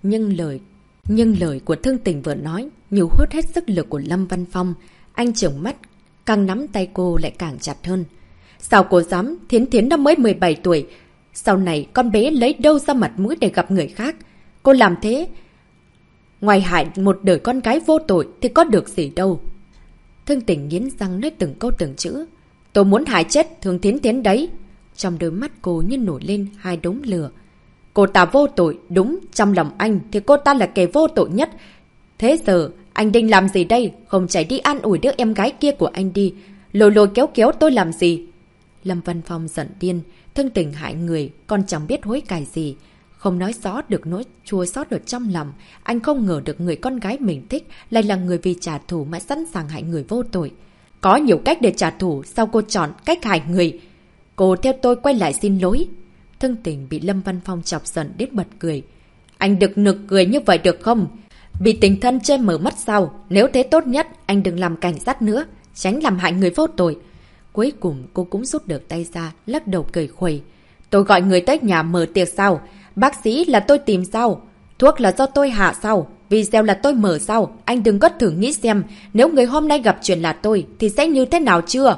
Nhưng lời của Thương Tình vừa nói, nhiều hút hết sức lực của Lâm Văn Phong. Anh trợn mắt, càng nắm tay cô lại càng chặt hơn. Sao cô dám? Thiến Thiến nó mới 17 tuổi. Sau này con bé lấy đâu ra mặt mũi để gặp người khác? Cô làm thế, ngoài hại một đời con gái vô tội thì có được gì đâu. Thương Tình nghiến răng nói từng câu từng chữ. Tôi muốn hại chết Thương Thiến Thiến đấy. Trong đôi mắt cô như nổi lên hai đống lửa. Cô ta vô tội, đúng, trong lòng anh thì cô ta là kẻ vô tội nhất. Thế giờ, anh định làm gì đây? Không chạy đi an ủi đứa em gái kia của anh đi. Lôi lôi kéo kéo tôi làm gì? Lâm Văn Phong giận điên. Thương Tình hại người, còn chẳng biết hối cải gì. Không nói rõ được nỗi chua xót ở trong lòng. Anh không ngờ được người con gái mình thích lại là người vì trả thù mà sẵn sàng hại người vô tội. Có nhiều cách để trả thù, sao cô chọn cách hại người? Cô theo tôi quay lại xin lỗi. Thương Tình bị Lâm Văn Phong chọc giận đến bật cười. Anh được nực cười như vậy được không? Bị tình thân che mở mắt sao? Nếu thế tốt nhất, anh đừng làm cảnh sát nữa, tránh làm hại người vô tội. Cuối cùng cô cũng rút được tay ra, lắc đầu cười khuẩy. Tôi gọi người tới nhà mở tiệc sao? Bác sĩ là tôi tìm sao? Thuốc là do tôi hạ sao? Video là tôi mở sao? Anh đừng có thử nghĩ xem, nếu người hôm nay gặp chuyện là tôi, thì sẽ như thế nào chưa?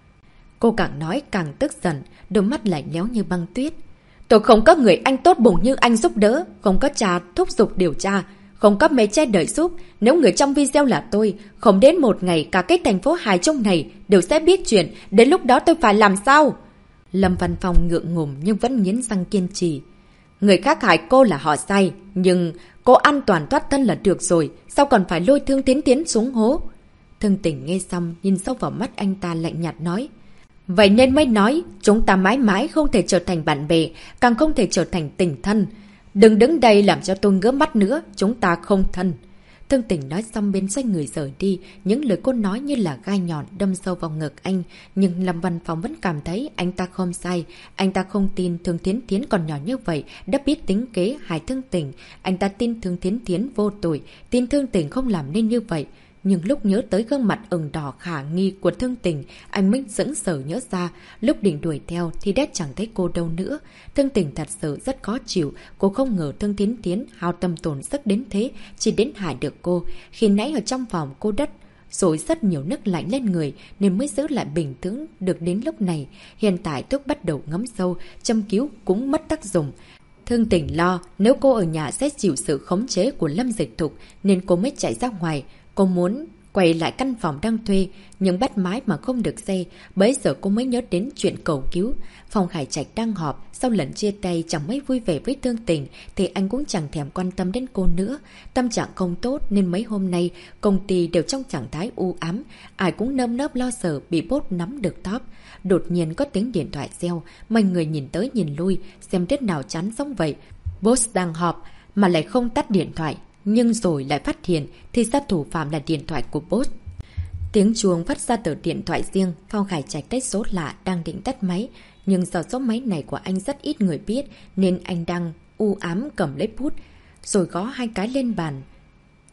Cô càng nói càng tức giận, đôi mắt lại nhéo như băng tuyết. Tôi không có người anh tốt bụng như anh giúp đỡ, không có cha thúc giục điều tra, không có mấy che đợi giúp. Nếu người trong video là tôi, không đến một ngày cả cái thành phố Hải Trung này đều sẽ biết chuyện, đến lúc đó tôi phải làm sao? Lâm Văn Phong ngượng ngùng nhưng vẫn nghiến răng kiên trì. Người khác hại cô là họ sai, nhưng cô an toàn thoát thân là được rồi, sao còn phải lôi Thương Thiến Thiến xuống hố? Thương Tình nghe xong, nhìn sâu vào mắt anh ta lạnh nhạt nói. Vậy nên mới nói, chúng ta mãi mãi không thể trở thành bạn bè, càng không thể trở thành tình thân. Đừng đứng đây làm cho tôi ngứa mắt nữa, chúng ta không thân. Thương Tình nói xong bên xoay người rời đi, những lời cô nói như là gai nhọn đâm sâu vào ngực anh. Nhưng Lâm Văn Phong vẫn cảm thấy anh ta không sai. Anh ta không tin Thương Thiến Thiến còn nhỏ như vậy đã biết tính kế hại Thương Tình. Anh ta tin Thương Thiến Thiến vô tội, tin Thương Tình không làm nên như vậy. Nhưng lúc nhớ tới gương mặt ửng đỏ khả nghi của Thương Tình, anh mới sững sờ nhớ ra, lúc định đuổi theo thì đã chẳng thấy cô đâu nữa. Thương Tình thật sự rất khó chịu, cô không ngờ Thương Thiến Thiến hao tâm tổn sức đến thế, chỉ đến hại được cô. Khi nãy ở trong phòng cô đất rồi rất nhiều nước lạnh lên người nên mới giữ lại bình tĩnh được đến lúc này. Hiện tại thuốc bắt đầu ngấm sâu, châm cứu cũng mất tác dụng. Thương Tình lo nếu cô ở nhà sẽ chịu sự khống chế của Lâm Dịch Thục nên cô mới chạy ra ngoài. Cô muốn quay lại căn phòng đang thuê, nhưng bắt mái mà không được xe. Bấy giờ cô mới nhớ đến chuyện cầu cứu. Phong Khải Trạch đang họp, sau lần chia tay chẳng mấy vui vẻ với Thương Tình thì anh cũng chẳng thèm quan tâm đến cô nữa. Tâm trạng không tốt nên mấy hôm nay công ty đều trong trạng thái u ám, ai cũng nơm nớp lo sợ bị boss nắm được top. Đột nhiên có tiếng điện thoại reo, mọi người nhìn tới nhìn lui, xem tiết nào chán giống vậy. Boss đang họp mà lại không tắt điện thoại. Nhưng rồi lại phát hiện thì ra thủ phạm là điện thoại của boss. Tiếng chuông phát ra từ điện thoại riêng. Phong Khải Trạch thấy số lạ đang định tắt máy, nhưng do số máy này của anh rất ít người biết nên anh đang u ám cầm lấy bút rồi gõ hai cái lên bàn.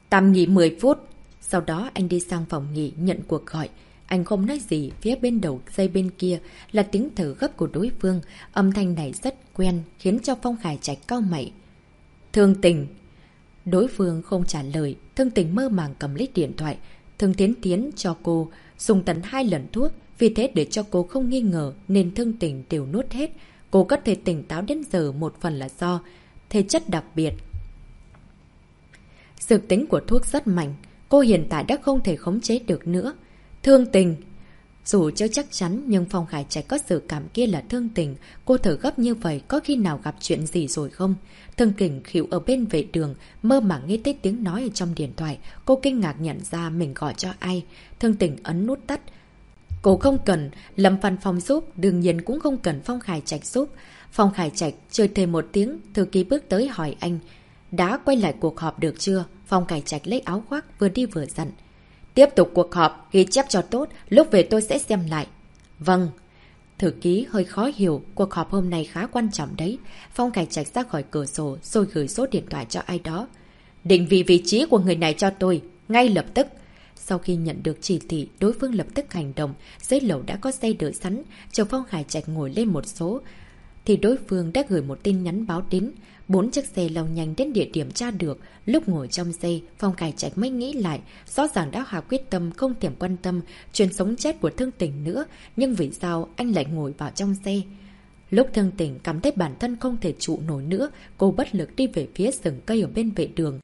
Tạm nghỉ 10 phút. Sau đó anh đi sang phòng nghỉ nhận cuộc gọi. Anh không nói gì, phía bên đầu dây bên kia là tiếng thở gấp của đối phương. Âm thanh này rất quen, khiến cho Phong Khải Trạch cau mày. Thương Tình. Đối phương không trả lời, Thương Tình mơ màng cầm lấy điện thoại. Thương Tiến Tiến cho cô dùng tận 2 lần thuốc, vì thế để cho cô không nghi ngờ nên Thương Tình đều nuốt hết. Cô có thể tỉnh táo đến giờ một phần là do thể chất đặc biệt. Dược tính của thuốc rất mạnh, cô hiện tại đã không thể khống chế được nữa. Thương Tình. Dù chưa chắc chắn nhưng Phong Khải Trạch có sự cảm kia là Thương Tình. Cô thở gấp như vậy có khi nào gặp chuyện gì rồi không? Thương Tình khỉu ở bên vệ đường, mơ màng nghe thấy tiếng nói ở trong điện thoại. Cô kinh ngạc nhận ra mình gọi cho ai. Thương Tình ấn nút tắt. Cô không cần Lâm Văn Phong giúp, đương nhiên cũng không cần Phong Khải Trạch giúp. Phong Khải Trạch chơi thêm một tiếng, thư ký bước tới hỏi anh. Đã quay lại cuộc họp được chưa? Phong Khải Trạch lấy áo khoác vừa đi vừa dặn. Tiếp tục cuộc họp, ghi chép cho tốt, lúc về tôi sẽ xem lại. Vâng. Thư ký hơi khó hiểu, cuộc họp hôm nay khá quan trọng đấy. Phong Khải Trạch ra khỏi cửa sổ rồi gửi số điện thoại cho ai đó. Định vị trí của người này cho tôi, ngay lập tức. Sau khi nhận được chỉ thị, đối phương lập tức hành động. Dưới lầu đã có xe đợi sẵn, chờ Phong Khải Trạch ngồi lên một số thì đối phương đã gửi một tin nhắn báo đến. 4 chiếc xe lao nhanh đến địa điểm tra được. Lúc ngồi trong xe, Phong Khải Trạch mới nghĩ lại, rõ ràng đã hạ quyết tâm không thèm quan tâm chuyện sống chết của Thương Tình nữa, nhưng vì sao anh lại ngồi vào trong xe? Lúc Thương Tình cảm thấy bản thân không thể trụ nổi nữa, cô bất lực đi về phía rừng cây ở bên vệ đường.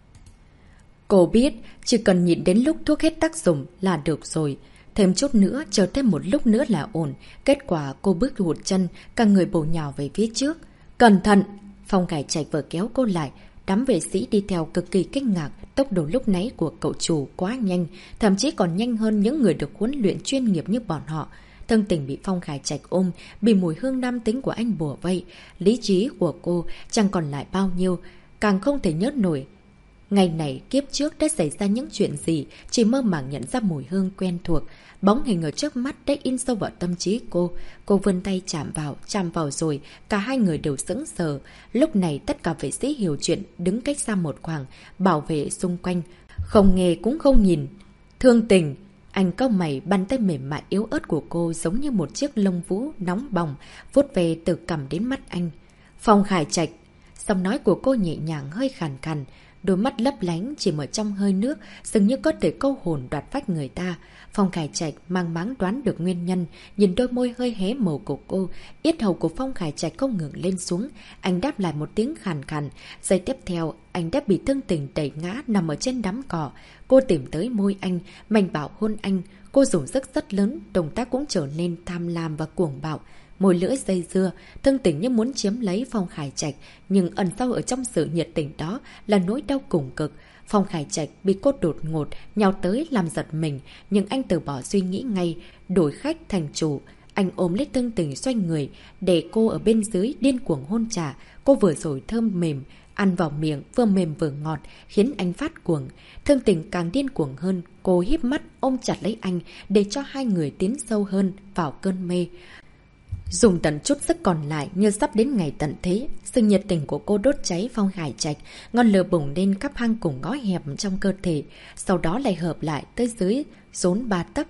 Cô biết, chỉ cần nhịn đến lúc thuốc hết tác dụng là được rồi. Thêm chút nữa, chờ thêm một lúc nữa là ổn. Kết quả cô bước hụt chân, cả người bổ nhào về phía trước. Cẩn thận! Phong Khải Trạch vừa kéo cô lại. Đám vệ sĩ đi theo cực kỳ kinh ngạc. Tốc độ lúc nãy của cậu chủ quá nhanh, thậm chí còn nhanh hơn những người được huấn luyện chuyên nghiệp như bọn họ. Thương Tình bị Phong Khải Trạch ôm, bị mùi hương nam tính của anh bùa vây. Lý trí của cô chẳng còn lại bao nhiêu, càng không thể nhớ nổi. Ngày này kiếp trước đã xảy ra những chuyện gì, chỉ mơ màng nhận ra mùi hương quen thuộc. Bóng hình ở trước mắt đã in sâu vào tâm trí cô. Cô vươn tay chạm vào rồi, cả hai người đều sững sờ. Lúc này tất cả vệ sĩ hiểu chuyện, đứng cách xa một khoảng, bảo vệ xung quanh. Không nghe cũng không nhìn. Thương Tình. Anh cau mày, bàn tay mềm mại yếu ớt của cô giống như một chiếc lông vũ nóng bỏng, vuốt về từ cằm đến mắt anh. Phong Khải Trạch. Giọng nói của cô nhẹ nhàng hơi khàn khàn. Đôi mắt lấp lánh chìm ở trong hơi nước, dường như có thể câu hồn đoạt phách người ta. Phong Khải Trạch mang máng đoán được nguyên nhân, nhìn đôi môi hơi hé màu của cô, yết hầu của Phong Khải Trạch không ngừng lên xuống. Anh đáp lại một tiếng khàn khàn. Giây tiếp theo, anh đã bị Thương Tình đẩy ngã nằm ở trên đám cỏ. Cô tìm tới môi anh, mạnh bạo hôn anh. Cô dùng sức rất lớn, động tác cũng trở nên tham lam và cuồng bạo. Môi lưỡi dây dưa, Thương Tình như muốn chiếm lấy Phong Khải Trạch, nhưng ẩn sau ở trong sự nhiệt tình đó là nỗi đau cùng cực. Phong Khải Trạch bị cô đột ngột nhào tới làm giật mình, nhưng anh từ bỏ suy nghĩ ngay, đổi khách thành chủ. Anh ôm lấy Thương Tình xoay người, để cô ở bên dưới điên cuồng hôn trả. Cô vừa rồi thơm mềm, ăn vào miệng vừa mềm vừa ngọt, khiến anh phát cuồng. Thương Tình càng điên cuồng hơn, cô híp mắt ôm chặt lấy anh để cho hai người tiến sâu hơn vào cơn mê. Dùng tận chút sức còn lại như sắp đến ngày tận thế, sự nhiệt tình của cô đốt cháy Phong Khải Trạch, ngọn lửa bùng lên khắp hang cùng ngõ hẹp trong cơ thể, sau đó lại hợp lại tới dưới rốn 3 tấc.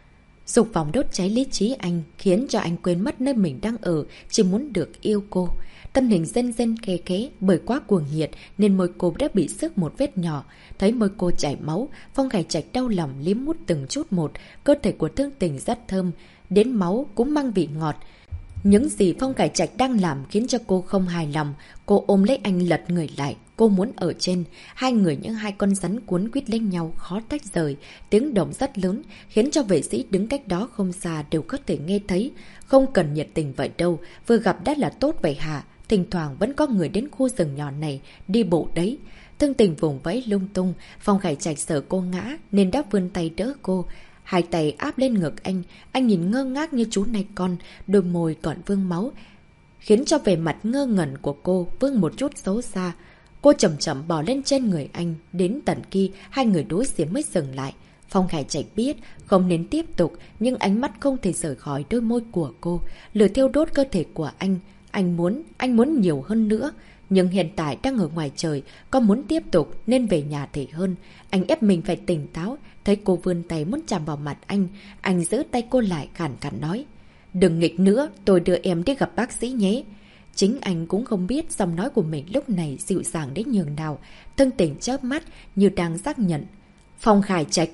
Dục vọng đốt cháy lý trí anh, khiến cho anh quên mất nơi mình đang ở, chỉ muốn được yêu cô. Thân hình rên rên khe khẽ, bởi quá cuồng nhiệt nên môi cô đã bị xước một vết nhỏ. Thấy môi cô chảy máu, Phong Khải Trạch đau lòng liếm mút từng chút một. Cơ thể của Thương Tình rất thơm, đến máu cũng mang vị ngọt. Những gì Phong Khải Trạch đang làm khiến cho cô không hài lòng. Cô ôm lấy anh lật người lại. Cô muốn ở trên. Hai người những hai con rắn cuốn quýt lên nhau khó tách rời. Tiếng động rất lớn khiến cho vệ sĩ đứng cách đó không xa đều có thể nghe thấy. Không cần nhiệt tình vậy đâu. Vừa gặp đã là tốt vậy hả? Thỉnh thoảng vẫn có người đến khu rừng nhỏ này đi bộ đấy. Thương Tình vùng vẫy lung tung. Phong Khải Trạch sợ cô ngã nên đã vươn tay đỡ cô. Hai tay áp lên ngực anh nhìn ngơ ngác như chú nai con, đôi môi còn vương máu, khiến cho vẻ mặt ngơ ngẩn của cô vương một chút xấu xa. Cô chậm chậm bò lên trên người anh, đến tận khi hai người đối diện mới dừng lại. Phong Khải Trạch biết không nên tiếp tục, nhưng ánh mắt không thể rời khỏi đôi môi của cô. Lửa thiêu đốt cơ thể của anh muốn nhiều hơn nữa. Nhưng hiện tại đang ở ngoài trời, có muốn tiếp tục nên về nhà thì hơn. Anh ép mình phải tỉnh táo, thấy cô vươn tay muốn chạm vào mặt anh giữ tay cô lại khàn khàn nói. Đừng nghịch nữa, tôi đưa em đi gặp bác sĩ nhé. Chính anh cũng không biết giọng nói của mình lúc này dịu dàng đến nhường nào. Thương Tình chớp mắt như đang xác nhận. Phong Khải Trạch.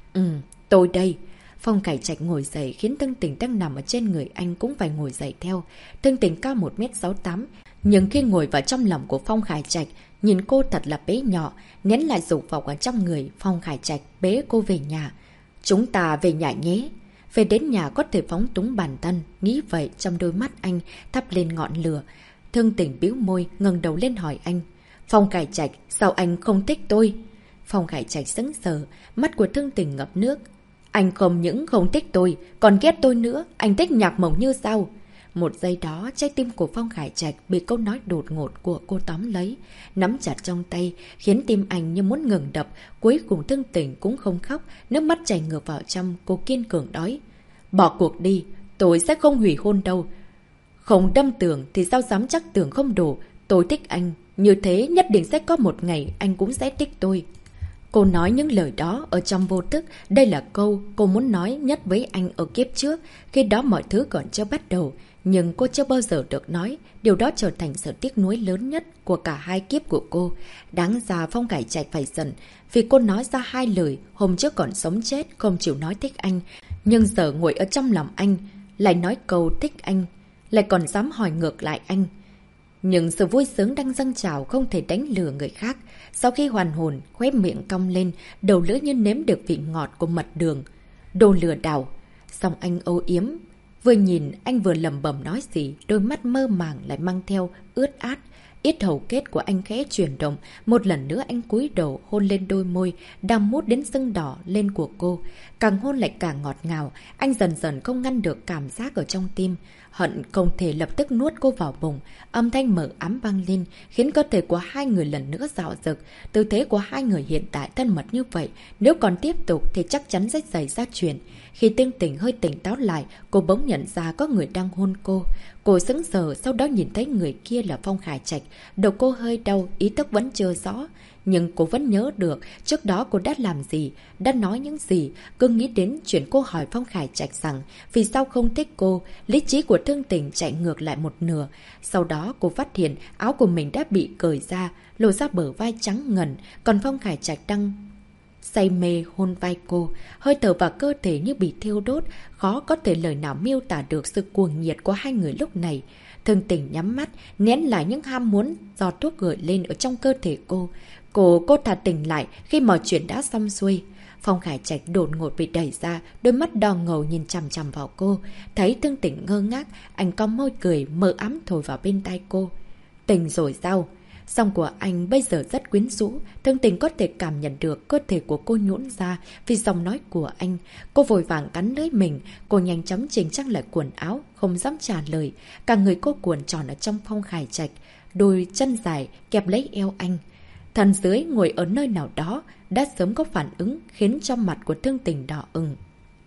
Tôi đây. Phong Khải Trạch ngồi dậy khiến Thương Tình đang nằm ở trên người anh cũng phải ngồi dậy theo. Thương Tình cao 1m68, nhưng khi ngồi vào trong lòng của Phong Khải Trạch, nhìn cô thật là bé nhỏ, nén lại dục vọng ở trong người. Phong Khải Trạch bế cô về nhà. Chúng ta về nhà nhé. Về đến nhà có thể phóng túng bản thân, nghĩ vậy trong đôi mắt anh thắp lên ngọn lửa. Thương Tình bĩu môi, ngẩng đầu lên hỏi anh. Phong Khải Trạch, sao anh không thích tôi? Phong Khải Trạch sững sờ, mắt của Thương Tình ngập nước. Anh không những không thích tôi, còn ghét tôi nữa, anh thích Nhạc Mộng Như sao? Một giây đó, trái tim của Phong Khải Trạch bị câu nói đột ngột của cô tóm lấy, nắm chặt trong tay, khiến tim anh như muốn ngừng đập. Cuối cùng Thương Tình cũng không khóc, nước mắt chảy ngược vào trong, cô kiên cường nói. Bỏ cuộc đi, tôi sẽ không hủy hôn đâu. Không đâm tường thì sao dám chắc tường không đổ, tôi thích anh, như thế nhất định sẽ có một ngày anh cũng sẽ thích tôi. Cô nói những lời đó ở trong vô thức, đây là câu cô muốn nói nhất với anh ở kiếp trước, khi đó mọi thứ còn chưa bắt đầu. Nhưng cô chưa bao giờ được nói, điều đó trở thành sự tiếc nuối lớn nhất của cả hai kiếp của cô. Đáng ra Phong Khải Trạch phải giận, vì cô nói ra hai lời, hôm trước còn sống chết, không chịu nói thích anh. Nhưng giờ ngồi ở trong lòng anh, lại nói câu thích anh, lại còn dám hỏi ngược lại anh. Nhưng sự vui sướng đang dâng trào không thể đánh lừa người khác. Sau khi hoàn hồn, khóe miệng cong lên, đầu lưỡi như nếm được vị ngọt của mật đường. Đồ lừa đảo. Xong anh âu yếm. Vừa nhìn, anh vừa lẩm bẩm nói gì, đôi mắt mơ màng lại mang theo ướt át. Yết hầu kết của anh khẽ chuyển động, một lần nữa anh cúi đầu hôn lên đôi môi, đang mút đến sưng đỏ lên của cô. Càng hôn lại càng ngọt ngào, anh dần dần không ngăn được cảm giác ở trong tim. Hận không thể lập tức nuốt cô vào bụng, âm thanh mờ ám vang lên, khiến cơ thể của hai người lần nữa dạo dực. Tư thế của hai người hiện tại thân mật như vậy, nếu còn tiếp tục thì chắc chắn sẽ xảy ra chuyện. Khi Thương Tình hơi tỉnh táo lại, cô bỗng nhận ra có người đang hôn cô. Cô sững sờ, sau đó nhìn thấy người kia là Phong Khải Trạch. Đầu cô hơi đau, ý thức vẫn chưa rõ. Nhưng cô vẫn nhớ được trước đó cô đã làm gì, đã nói những gì. Cứ nghĩ đến chuyện cô hỏi Phong Khải Trạch rằng vì sao không thích cô, lý trí của Thương Tình chạy ngược lại một nửa. Sau đó cô phát hiện áo của mình đã bị cởi ra, lộ ra bờ vai trắng ngần, còn Phong Khải Trạch đang say mê hôn vai cô, hơi thở và cơ thể như bị thiêu đốt, khó có thể lời nào miêu tả được sự cuồng nhiệt của hai người lúc này. Thương Tình nhắm mắt, nén lại những ham muốn do thuốc gợi lên ở trong cơ thể cô. Cô thả tỉnh lại khi mọi chuyện đã xong xuôi. Phong Khải Trạch đột ngột bị đẩy ra, đôi mắt đỏ ngầu nhìn chằm chằm vào cô. Thấy Thương Tình ngơ ngác, anh cong môi cười, mờ ám thổi vào bên tai cô. Tỉnh rồi sao? Giọng của anh bây giờ rất quyến rũ, Thương Tình có thể cảm nhận được cơ thể của cô nhũn ra vì giọng nói của anh. Cô vội vàng cắn lưỡi mình, cô nhanh chóng chỉnh trang lại quần áo, không dám trả lời. Cả người cô cuộn tròn ở trong Phong Khải Trạch, đôi chân dài kẹp lấy eo anh. Thần dưới ngồi ở nơi nào đó đã sớm có phản ứng, khiến cho mặt của Thương Tình đỏ ửng.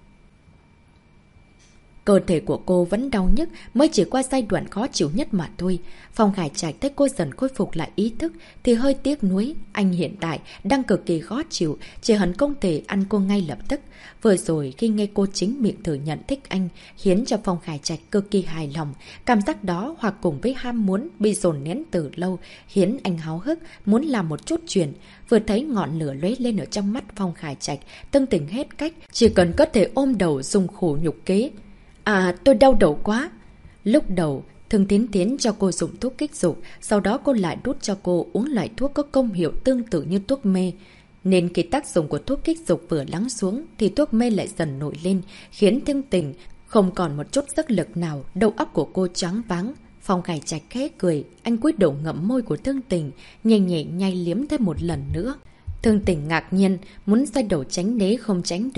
Cơ thể của cô vẫn đau nhức, mới chỉ qua giai đoạn khó chịu nhất mà thôi. Phong Khải Trạch thấy cô dần khôi phục lại ý thức thì hơi tiếc nuối. Anh hiện tại đang cực kỳ khó chịu, chỉ hận không thể ăn cô ngay lập tức. Vừa rồi khi nghe cô chính miệng thừa nhận thích anh, khiến cho Phong Khải Trạch cực kỳ hài lòng. Cảm giác đó hoặc cùng với ham muốn bị dồn nén từ lâu, khiến anh háo hức, muốn làm một chút chuyện. Vừa thấy ngọn lửa lóe lên ở trong mắt Phong Khải Trạch, Thương Tình hết cách, chỉ cần có thể ôm đầu dùng khổ nhục kế. À, tôi đau đầu quá. Lúc đầu, Thương Thiến Thiến cho cô dùng thuốc kích dục, sau đó cô lại đút cho cô uống loại thuốc có công hiệu tương tự như thuốc mê. Nên khi tác dụng của thuốc kích dục vừa lắng xuống thì thuốc mê lại dần nổi lên, khiến Thương Tình không còn một chút sức lực nào, đầu óc của cô choáng váng. Phong Khải Trạch khẽ cười, anh cúi đầu ngậm môi của Thương Tình, nhẹ nhẹ nhai liếm thêm một lần nữa. Thương Tình ngạc nhiên, muốn xoay đầu tránh né không tránh được.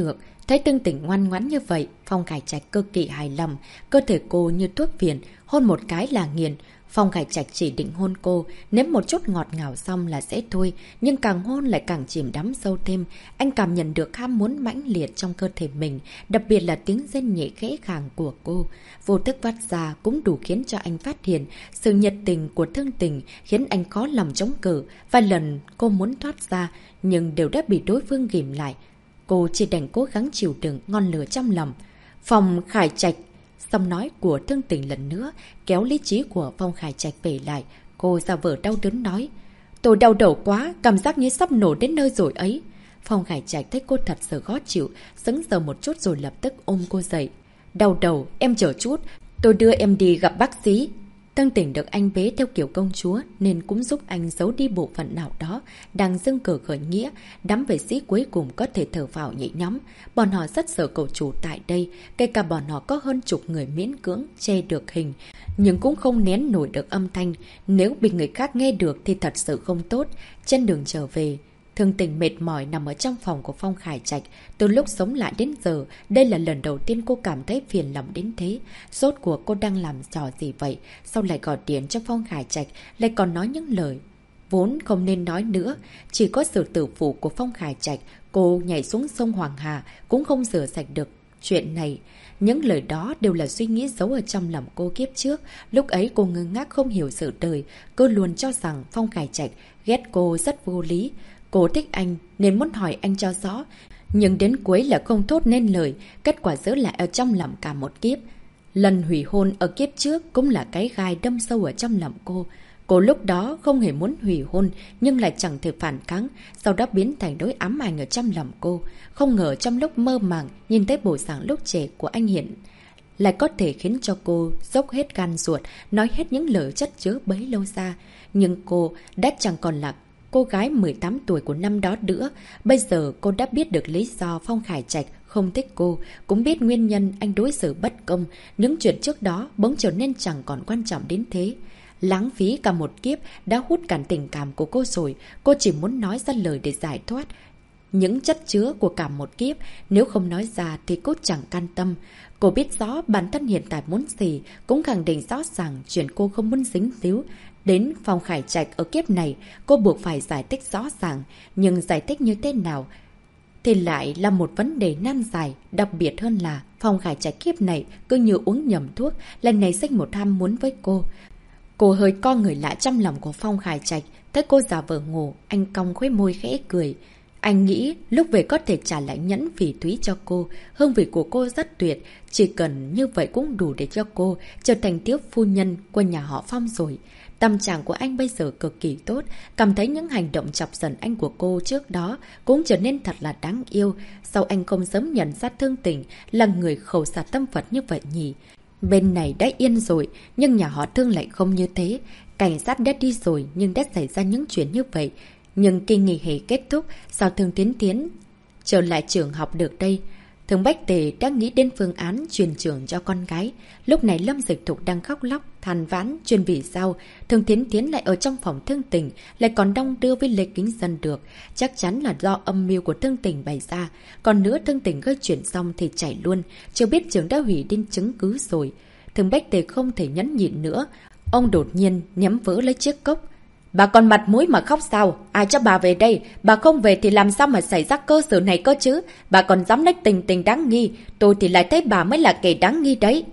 Thấy Tương Tình ngoan ngoãn như vậy, Phong Khải Trạch cực kỳ hài lòng, cơ thể cô như thuốc phiện, hôn một cái là nghiền. Phong Khải Trạch chỉ định hôn cô, nếm một chút ngọt ngào xong là sẽ thôi, nhưng càng hôn lại càng chìm đắm sâu thêm. Anh cảm nhận được ham muốn mãnh liệt trong cơ thể mình, đặc biệt là tiếng rên nhẹ khẽ khàng của cô. Vô thức phát ra cũng đủ khiến cho anh phát hiện sự nhiệt tình của Thương Tình, khiến anh khó lòng chống cự. Vài lần cô muốn thoát ra, nhưng đều đã bị đối phương ghìm lại. Cô chỉ đành cố gắng chịu đựng ngọn lửa trong lòng. Phong Khải Trạch, xong nói của Thương Tình lần nữa kéo lý trí của Phong Khải Trạch về lại. Cô ra vờ đau đớn nói: tôi đau đầu quá, cảm giác như sắp nổ đến nơi rồi ấy. Phong Khải Trạch thấy cô thật sự khó chịu, sững sờ một chút rồi lập tức ôm cô dậy. Đau đầu, em chờ chút, tôi đưa em đi gặp bác sĩ. Thương Tình được anh bế theo kiểu công chúa nên cũng giúp anh giấu đi bộ phận nào đó đang dưng cờ khởi nghĩa. Đám vệ sĩ cuối cùng có thể thở phào nhẹ nhõm. Bọn họ rất sợ cậu chủ tại đây, kể cả bọn họ có hơn chục người miễn cưỡng che được hình, nhưng cũng không nén nổi được âm thanh. Nếu bị người khác nghe được thì thật sự không tốt. Trên đường trở về, Thương Tình mệt mỏi nằm ở trong phòng của Phong Khải Trạch. Từ lúc sống lại đến giờ, đây là lần đầu tiên cô cảm thấy phiền lòng đến thế. Rốt cuộc cô đang làm trò gì vậy? Sao lại gọi điện cho Phong Khải Trạch, lại còn nói những lời vốn không nên nói nữa. Chỉ có sự tử phụ của Phong Khải Trạch, cô nhảy xuống sông Hoàng Hà cũng không rửa sạch được chuyện này. Những lời đó đều là suy nghĩ giấu ở trong lòng cô kiếp trước. Lúc ấy cô ngơ ngác không hiểu sự đời. Cô luôn cho rằng Phong Khải Trạch ghét cô rất vô lý. Cô thích anh nên muốn hỏi anh cho rõ, nhưng đến cuối là không thốt nên lời. Kết quả giữ lại ở trong lòng cả một kiếp. Lần hủy hôn ở kiếp trước cũng là cái gai đâm sâu ở trong lòng cô. Cô lúc đó không hề muốn hủy hôn, nhưng lại chẳng thể phản kháng, sau đó biến thành nỗi ám ảnh ở trong lòng cô. Không ngờ trong lúc mơ màng nhìn thấy bộ dạng lúc trẻ của anh hiện lại có thể khiến cho cô dốc hết gan ruột, nói hết những lời chất chứa bấy lâu xa. Nhưng cô đã chẳng còn là cô gái 18 tuổi của năm đó nữa. Bây giờ cô đã biết được lý do Phong Khải Trạch không thích cô, cũng biết nguyên nhân anh đối xử bất công. Những chuyện trước đó bỗng trở nên chẳng còn quan trọng đến thế. Lãng phí cả một kiếp đã hút cạn tình cảm của cô rồi. Cô chỉ muốn nói ra lời để giải thoát những chất chứa của cả một kiếp. Nếu không nói ra thì cô chẳng can tâm. Cô biết rõ bản thân hiện tại muốn gì, cũng khẳng định rõ ràng chuyện cô không muốn dính líu đến Phong Khải Trạch ở kiếp này. Cô buộc phải giải thích rõ ràng, nhưng giải thích như thế nào thì lại là một vấn đề nan giải. Đặc biệt hơn là Phong Khải Trạch kiếp này cứ như uống nhầm thuốc, lần này sinh một ham muốn với cô. Cô hơi co người lại trong lòng của Phong Khải Trạch, thấy cô giả vờ ngủ, anh cong khóe môi khẽ cười. Anh nghĩ lúc về có thể trả lại nhẫn phỉ thúy cho cô. Hương vị của cô rất tuyệt, chỉ cần như vậy cũng đủ để cho cô trở thành tiếp phu nhân của nhà họ Phong rồi. Tâm trạng của anh bây giờ cực kỳ tốt, cảm thấy những hành động chọc giận anh của cô trước đó cũng trở nên thật là đáng yêu. Sao anh không sớm nhận ra Thương Tình là người khẩu xả tâm Phật như vậy nhỉ? Bên này đã yên rồi, nhưng nhà họ Thương lại không như thế. Cảnh sát đã đi rồi nhưng đã xảy ra những chuyện như vậy. Nhưng kỳ nghỉ hè kết thúc, sao Thương Tiến trở lại trường học được đây? Thương Bách Tề đã nghĩ đến phương án truyền trường cho con gái. Lúc này Lâm Dịch Thục đang khóc lóc, than vãn, chuyên vì sao Thương Tiến lại ở trong phòng Thương Tình, lại còn đong đưa với Lê Kính Dân được. Chắc chắn là do âm mưu của Thương Tình bày ra. Còn nữa Thương Tình gây chuyện xong thì chạy luôn, chưa biết trường đã hủy đến chứng cứ rồi. Thương Bách Tề không thể nhẫn nhịn nữa. Ông đột nhiên ném vỡ lấy chiếc cốc. Bà còn mặt mũi mà khóc sao? Ai cho bà về đây? Bà không về thì làm sao mà xảy ra cơ sự này cơ chứ? Bà còn dám lấy Tình đáng nghi. Tôi thì lại thấy bà mới là kẻ đáng nghi đấy.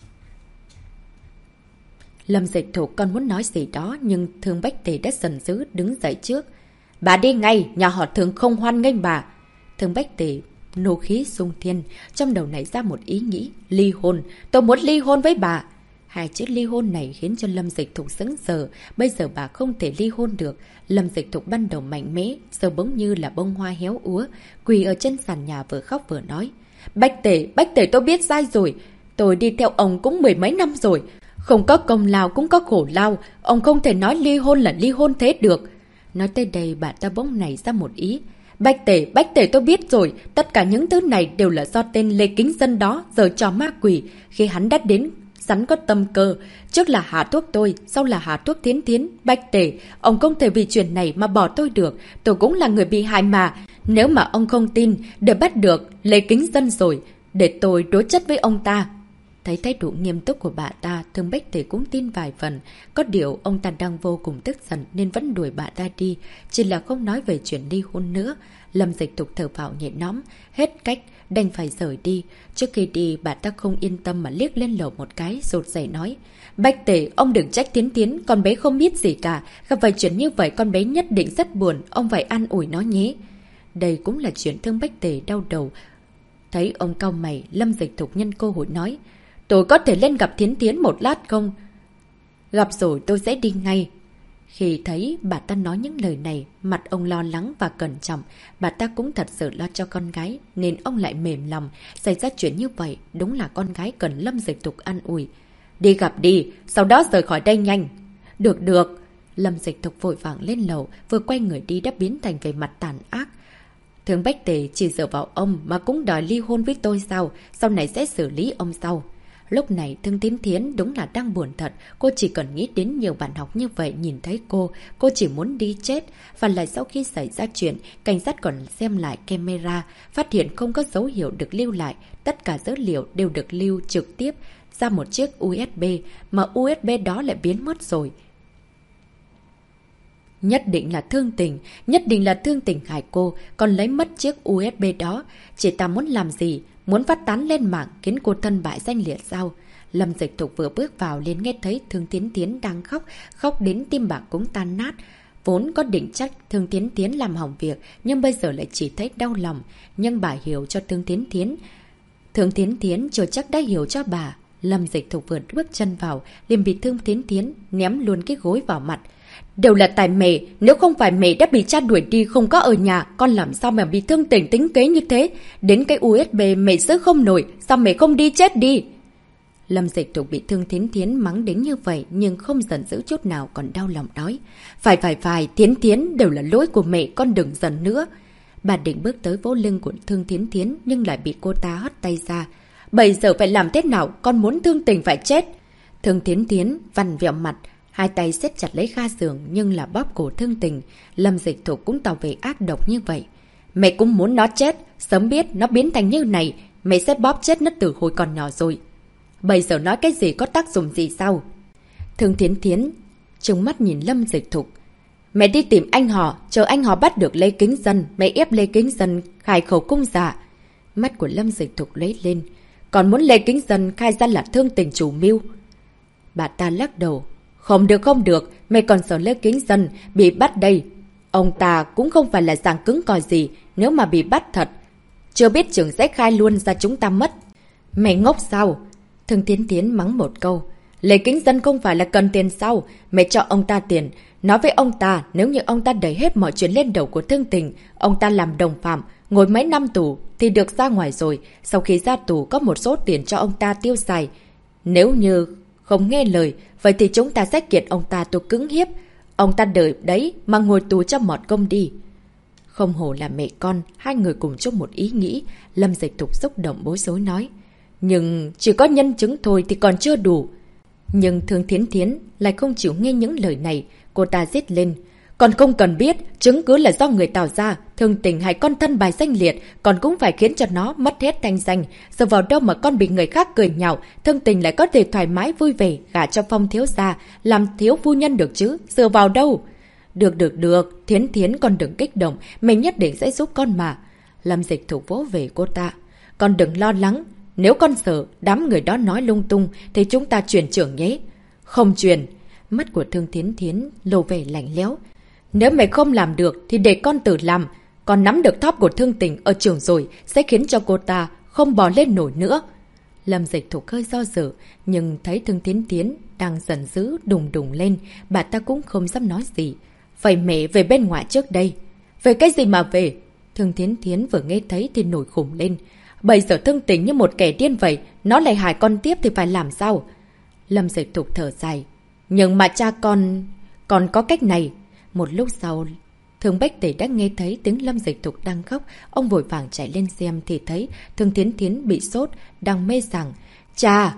Lâm Dịch Thục còn muốn nói gì đó, nhưng Thương Bách Tề đã giận dữ đứng dậy trước. Bà đi ngay, nhà họ Thương không hoan nghênh bà. Thương Bách Tề nô khí xung thiên, trong đầu nảy ra một ý nghĩ: ly hôn. Tôi muốn ly hôn với bà. Hai chữ ly hôn này khiến cho Lâm Dịch Thục sững sờ. Bây giờ bà không thể ly hôn được. Lâm Dịch Thục ban đầu mạnh mẽ, giờ bỗng như là bông hoa héo úa, quỳ ở trên sàn nhà vừa khóc vừa nói. Bách Tề tôi biết sai rồi. Tôi đi theo ông cũng 10 mấy năm rồi. Không có công lao cũng có khổ lao. Ông không thể nói ly hôn là ly hôn thế được. Nói tới đây bà ta bỗng nảy ra một ý. Bách Tề tôi biết rồi. Tất cả những thứ này đều là do tên Lê Kính Dân đó giờ trò ma quỷ. Khi hắn đã đến rắn có tâm cơ. Trước là hạ thuốc tôi, sau là hạ thuốc Thiến Thiến. Bách Tể, ông không thể vì chuyện này mà bỏ tôi được. Tôi cũng là người bị hại mà. Nếu mà ông không tin, để bắt được Lê Kính Dân rồi, để tôi đối chất với ông ta. Thấy thái độ nghiêm túc của bà ta, Thương Bách Tể cũng tin vài phần. Có điều ông ta đang vô cùng tức giận nên vẫn đuổi bà ta đi, chỉ là không nói về chuyện ly hôn nữa. Lâm Dịch Thục thở phào nhẹ nhõm, hết cách đành phải rời đi. Trước khi đi, bà ta không yên tâm mà liếc lên lầu một cái, rụt rẩy nói: Bách Tể, ông đừng trách Tiến Tiến, con bé không biết gì cả. Gặp phải chuyện như vậy con bé nhất định rất buồn, ông phải an ủi nó nhé. Đây cũng là chuyện Thương Bách Tể đau đầu. Thấy ông cau mày, Lâm Dịch Thục nhân cơ hội nói: Tôi có thể lên gặp Thiến Thiến một lát không? Gặp rồi tôi sẽ đi ngay. Khi thấy bà ta nói những lời này, mặt ông lo lắng và cẩn trọng. Bà ta cũng thật sự lo cho con gái, nên ông lại mềm lòng. Xảy ra chuyện như vậy, đúng là con gái cần Lâm Dịch Thục an ủi. Đi gặp đi, sau đó rời khỏi đây nhanh. Được. Lâm Dịch Thục vội vàng lên lầu, vừa quay người đi đã biến thành về mặt tàn ác. Thương Bách Tể chỉ dựa vào ông mà cũng đòi ly hôn với tôi sao? Sau này sẽ xử lý ông sau. Lúc này Thương Tiến Thiến đúng là đang buồn thật. Cô chỉ cần nghĩ đến nhiều bạn học như vậy nhìn thấy cô chỉ muốn đi chết. Và lại sau khi xảy ra chuyện, cảnh sát còn xem lại camera, phát hiện không có dấu hiệu được lưu lại. Tất cả dữ liệu đều được lưu trực tiếp ra một chiếc USB, mà USB đó lại biến mất rồi. Nhất định là thương tình hại cô, còn lấy mất chiếc USB đó. Chị ta muốn làm gì? Muốn phát tán lên mạng khiến cô thân bại danh liệt sao? Lâm Dịch Thục vừa bước vào liền nghe thấy Thương Tiến Tiến đang khóc đến tim bạc cũng tan nát. Vốn có định trách Thương Tiến Tiến làm hỏng việc, nhưng bây giờ lại chỉ thấy đau lòng. Nhưng bà hiểu cho Thương Tiến Tiến. Thương Tiến Tiến chưa chắc đã hiểu cho bà. Lâm Dịch Thục vừa bước chân vào, liền bị Thương Tiến Tiến ném luôn cái gối vào mặt. Đều là tại mẹ, nếu không phải mẹ đã bị cha đuổi đi không có ở nhà, con làm sao mà bị thương tình tính kế như thế? Đến cái USB mẹ giữ không nổi, sao mẹ không đi chết đi? Lâm Dịch Thục bị Thương Thiến Thiến mắng đến như vậy nhưng không giận dữ chút nào, còn đau lòng nói. Phải, Thiến Thiến đều là lỗi của mẹ, con đừng giận nữa. Bà định bước tới vỗ lưng của Thương Thiến Thiến nhưng lại bị cô ta hất tay ra. Bây giờ phải làm thế nào, con muốn thương tình phải chết. Thương Thiến Thiến vằn vẹo mặt, hai tay siết chặt lấy Kha Dường nhưng là bóp cổ Thương Tình. Lâm Dịch Thục cũng tỏ về ác độc như vậy. Mẹ cũng muốn nó chết, sớm biết nó biến thành như này, mẹ sẽ bóp chết nó từ hồi còn nhỏ rồi. Bây giờ nói cái gì có tác dụng gì sao? Thương Thiến Thiến trừng mắt nhìn Lâm Dịch Thục. Mẹ đi tìm anh họ, chờ anh họ bắt được Lê Kính Dân, mẹ ép Lê Kính Dân khai khẩu cung giả. Mắt của Lâm Dịch Thục lấy lên. Còn muốn Lê Kính Dân khai ra là Thương Tình chủ mưu. Bà ta lắc đầu. Không được, mẹ còn sợ Lê Kính Dân bị bắt đây. Ông ta cũng không phải là dạng cứng cỏi gì, nếu mà bị bắt thật. Chưa biết trưởng sẽ khai luôn ra chúng ta mất. Mẹ ngốc sao? Thương Thiến Thiến mắng một câu. Lê Kính Dân không phải là cần tiền sao? Mẹ cho ông ta tiền. Nói với ông ta, nếu như ông ta đẩy hết mọi chuyện lên đầu của Thương Tình, ông ta làm đồng phạm, ngồi mấy năm tù thì được ra ngoài rồi. Sau khi ra tù có một số tiền cho ông ta tiêu xài. Nếu như không nghe lời, vậy thì chúng ta sẽ kiện ông ta tù cứng hiếp. Ông ta đợi đấy mà ngồi tù cho mọt công đi. Không hổ là mẹ con, hai người cùng chung một ý nghĩ. Lâm Dịch Thục xúc động bối rối nói. Nhưng chỉ có nhân chứng thôi thì còn chưa đủ. Nhưng Thương Thiến Thiến lại không chịu nghe những lời này. Cô ta giết lên. Còn không cần biết, chứng cứ là do người tạo ra. Thương Tình hay con thân bài danh liệt, còn cũng phải khiến cho nó mất hết thanh danh. Giờ vào đâu mà con bị người khác cười nhạo, Thương Tình lại có thể thoải mái vui vẻ gả cho Phong thiếu gia, làm thiếu phu nhân được chứ, dựa vào đâu? Được, Thiến Thiến con đừng kích động, mình nhất định sẽ giúp con mà. Lâm Dịch Thục vỗ về cô ta. Con đừng lo lắng, nếu con sợ đám người đó nói lung tung thì chúng ta chuyển trưởng nhé. Không chuyển. Mắt của Thương Thiến Thiến lộ vẻ lạnh lẽo. Nếu mày không làm được thì để con tự làm. Con nắm được thóp của Thương Tình ở trường rồi sẽ khiến cho cô ta không bò lên nổi nữa. Lâm Dịch Thục hơi do dự, nhưng thấy Thương Thiến Thiến đang giận dữ đùng đùng lên, bà ta cũng không dám nói gì. Vậy mẹ về bên ngoài trước đây. Về cái gì mà về? Thương Thiến Thiến vừa nghe thấy thì nổi khủng lên. Bây giờ Thương Tình như một kẻ điên vậy, nó lại hại con tiếp thì phải làm sao? Lâm Dịch Thục thở dài. Nhưng mà cha con có cách này. Một lúc sau, Thương Bách Tể đã nghe thấy tiếng Lâm Dịch Thục đang khóc. Ông vội vàng chạy lên xem thì thấy Thương Thiến Thiến bị sốt, đang mê sảng. Cha!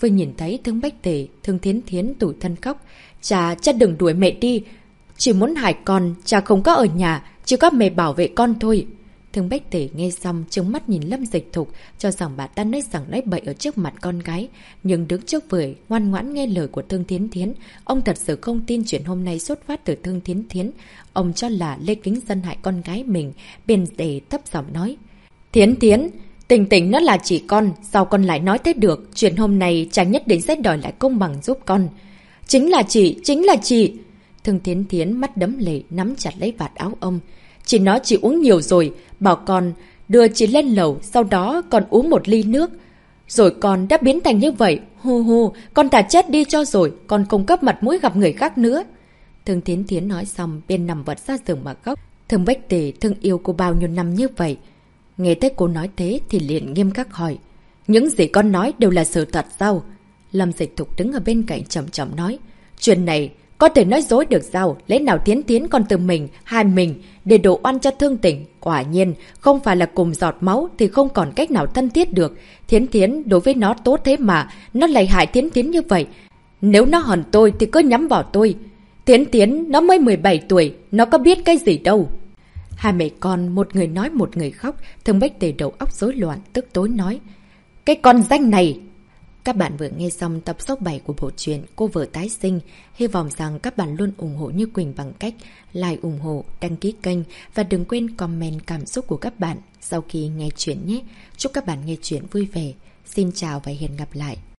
vừa nhìn thấy Thương Bách Tề, Thương Thiến Thiến tủi thân khóc. Cha đừng đuổi mẹ đi. Chỉ muốn hại con, cha không có ở nhà, chỉ có mẹ bảo vệ con thôi. Thương Bách Tề nghe xong trừng mắt nhìn Lâm Dịch Thục, cho rằng bà ta nói rằng nói bậy ở trước mặt con gái. Nhưng đứng trước vườn, ngoan ngoãn nghe lời của Thương Thiến Thiến. Ông thật sự không tin chuyện hôm nay xuất phát từ Thương Thiến Thiến. Ông cho là Lê Kính Dân hại con gái mình, bèn để thấp giọng nói. Thiến Thiến, Tình Tình nó là chỉ con, sao con lại nói thế được? Chuyện hôm nay chàng nhất định sẽ đòi lại công bằng giúp con. Chính là chị. Thương Thiến Thiến mắt đấm lệ, nắm chặt lấy vạt áo ông. Chị nói chị uống nhiều rồi, bảo con đưa chị lên lầu, sau đó còn uống một ly nước. Rồi con đã biến thành như vậy, hu, con thà chết đi cho rồi, con không cấp mặt mũi gặp người khác nữa. Thương Thiến Thiến nói xong, bên nằm vật ra giường mà khóc. Thương Bách Tề thương yêu cô bao nhiêu năm như vậy. Nghe thấy cô nói thế thì liền nghiêm khắc hỏi. Những gì con nói đều là sự thật sao? Lâm Dịch Thục đứng ở bên cạnh chậm chậm nói. Chuyện này có thể nói dối được sao? Lẽ nào Thiến Thiến còn từ mình, hai mình để đổ oan cho Thương Tình? Quả nhiên, không phải là cùng giọt máu thì không còn cách nào thân thiết được. Thiến Thiến đối với nó tốt thế mà, nó lại hại Thiến Thiến như vậy. Nếu nó hận tôi thì cứ nhắm vào tôi. Thiến Thiến nó mới 17 tuổi, nó có biết cái gì đâu. Hai mẹ con, một người nói một người khóc. Thương Bách Tề đầu óc rối loạn, tức tối nói. Cái con danh này! Các bạn vừa nghe xong tập số 7 của bộ truyện Cô Vợ Tái Sinh. Hy vọng rằng các bạn luôn ủng hộ Như Quỳnh bằng cách like, ủng hộ, đăng ký kênh và đừng quên comment cảm xúc của các bạn sau khi nghe chuyện nhé. Chúc các bạn nghe chuyện vui vẻ. Xin chào và hẹn gặp lại.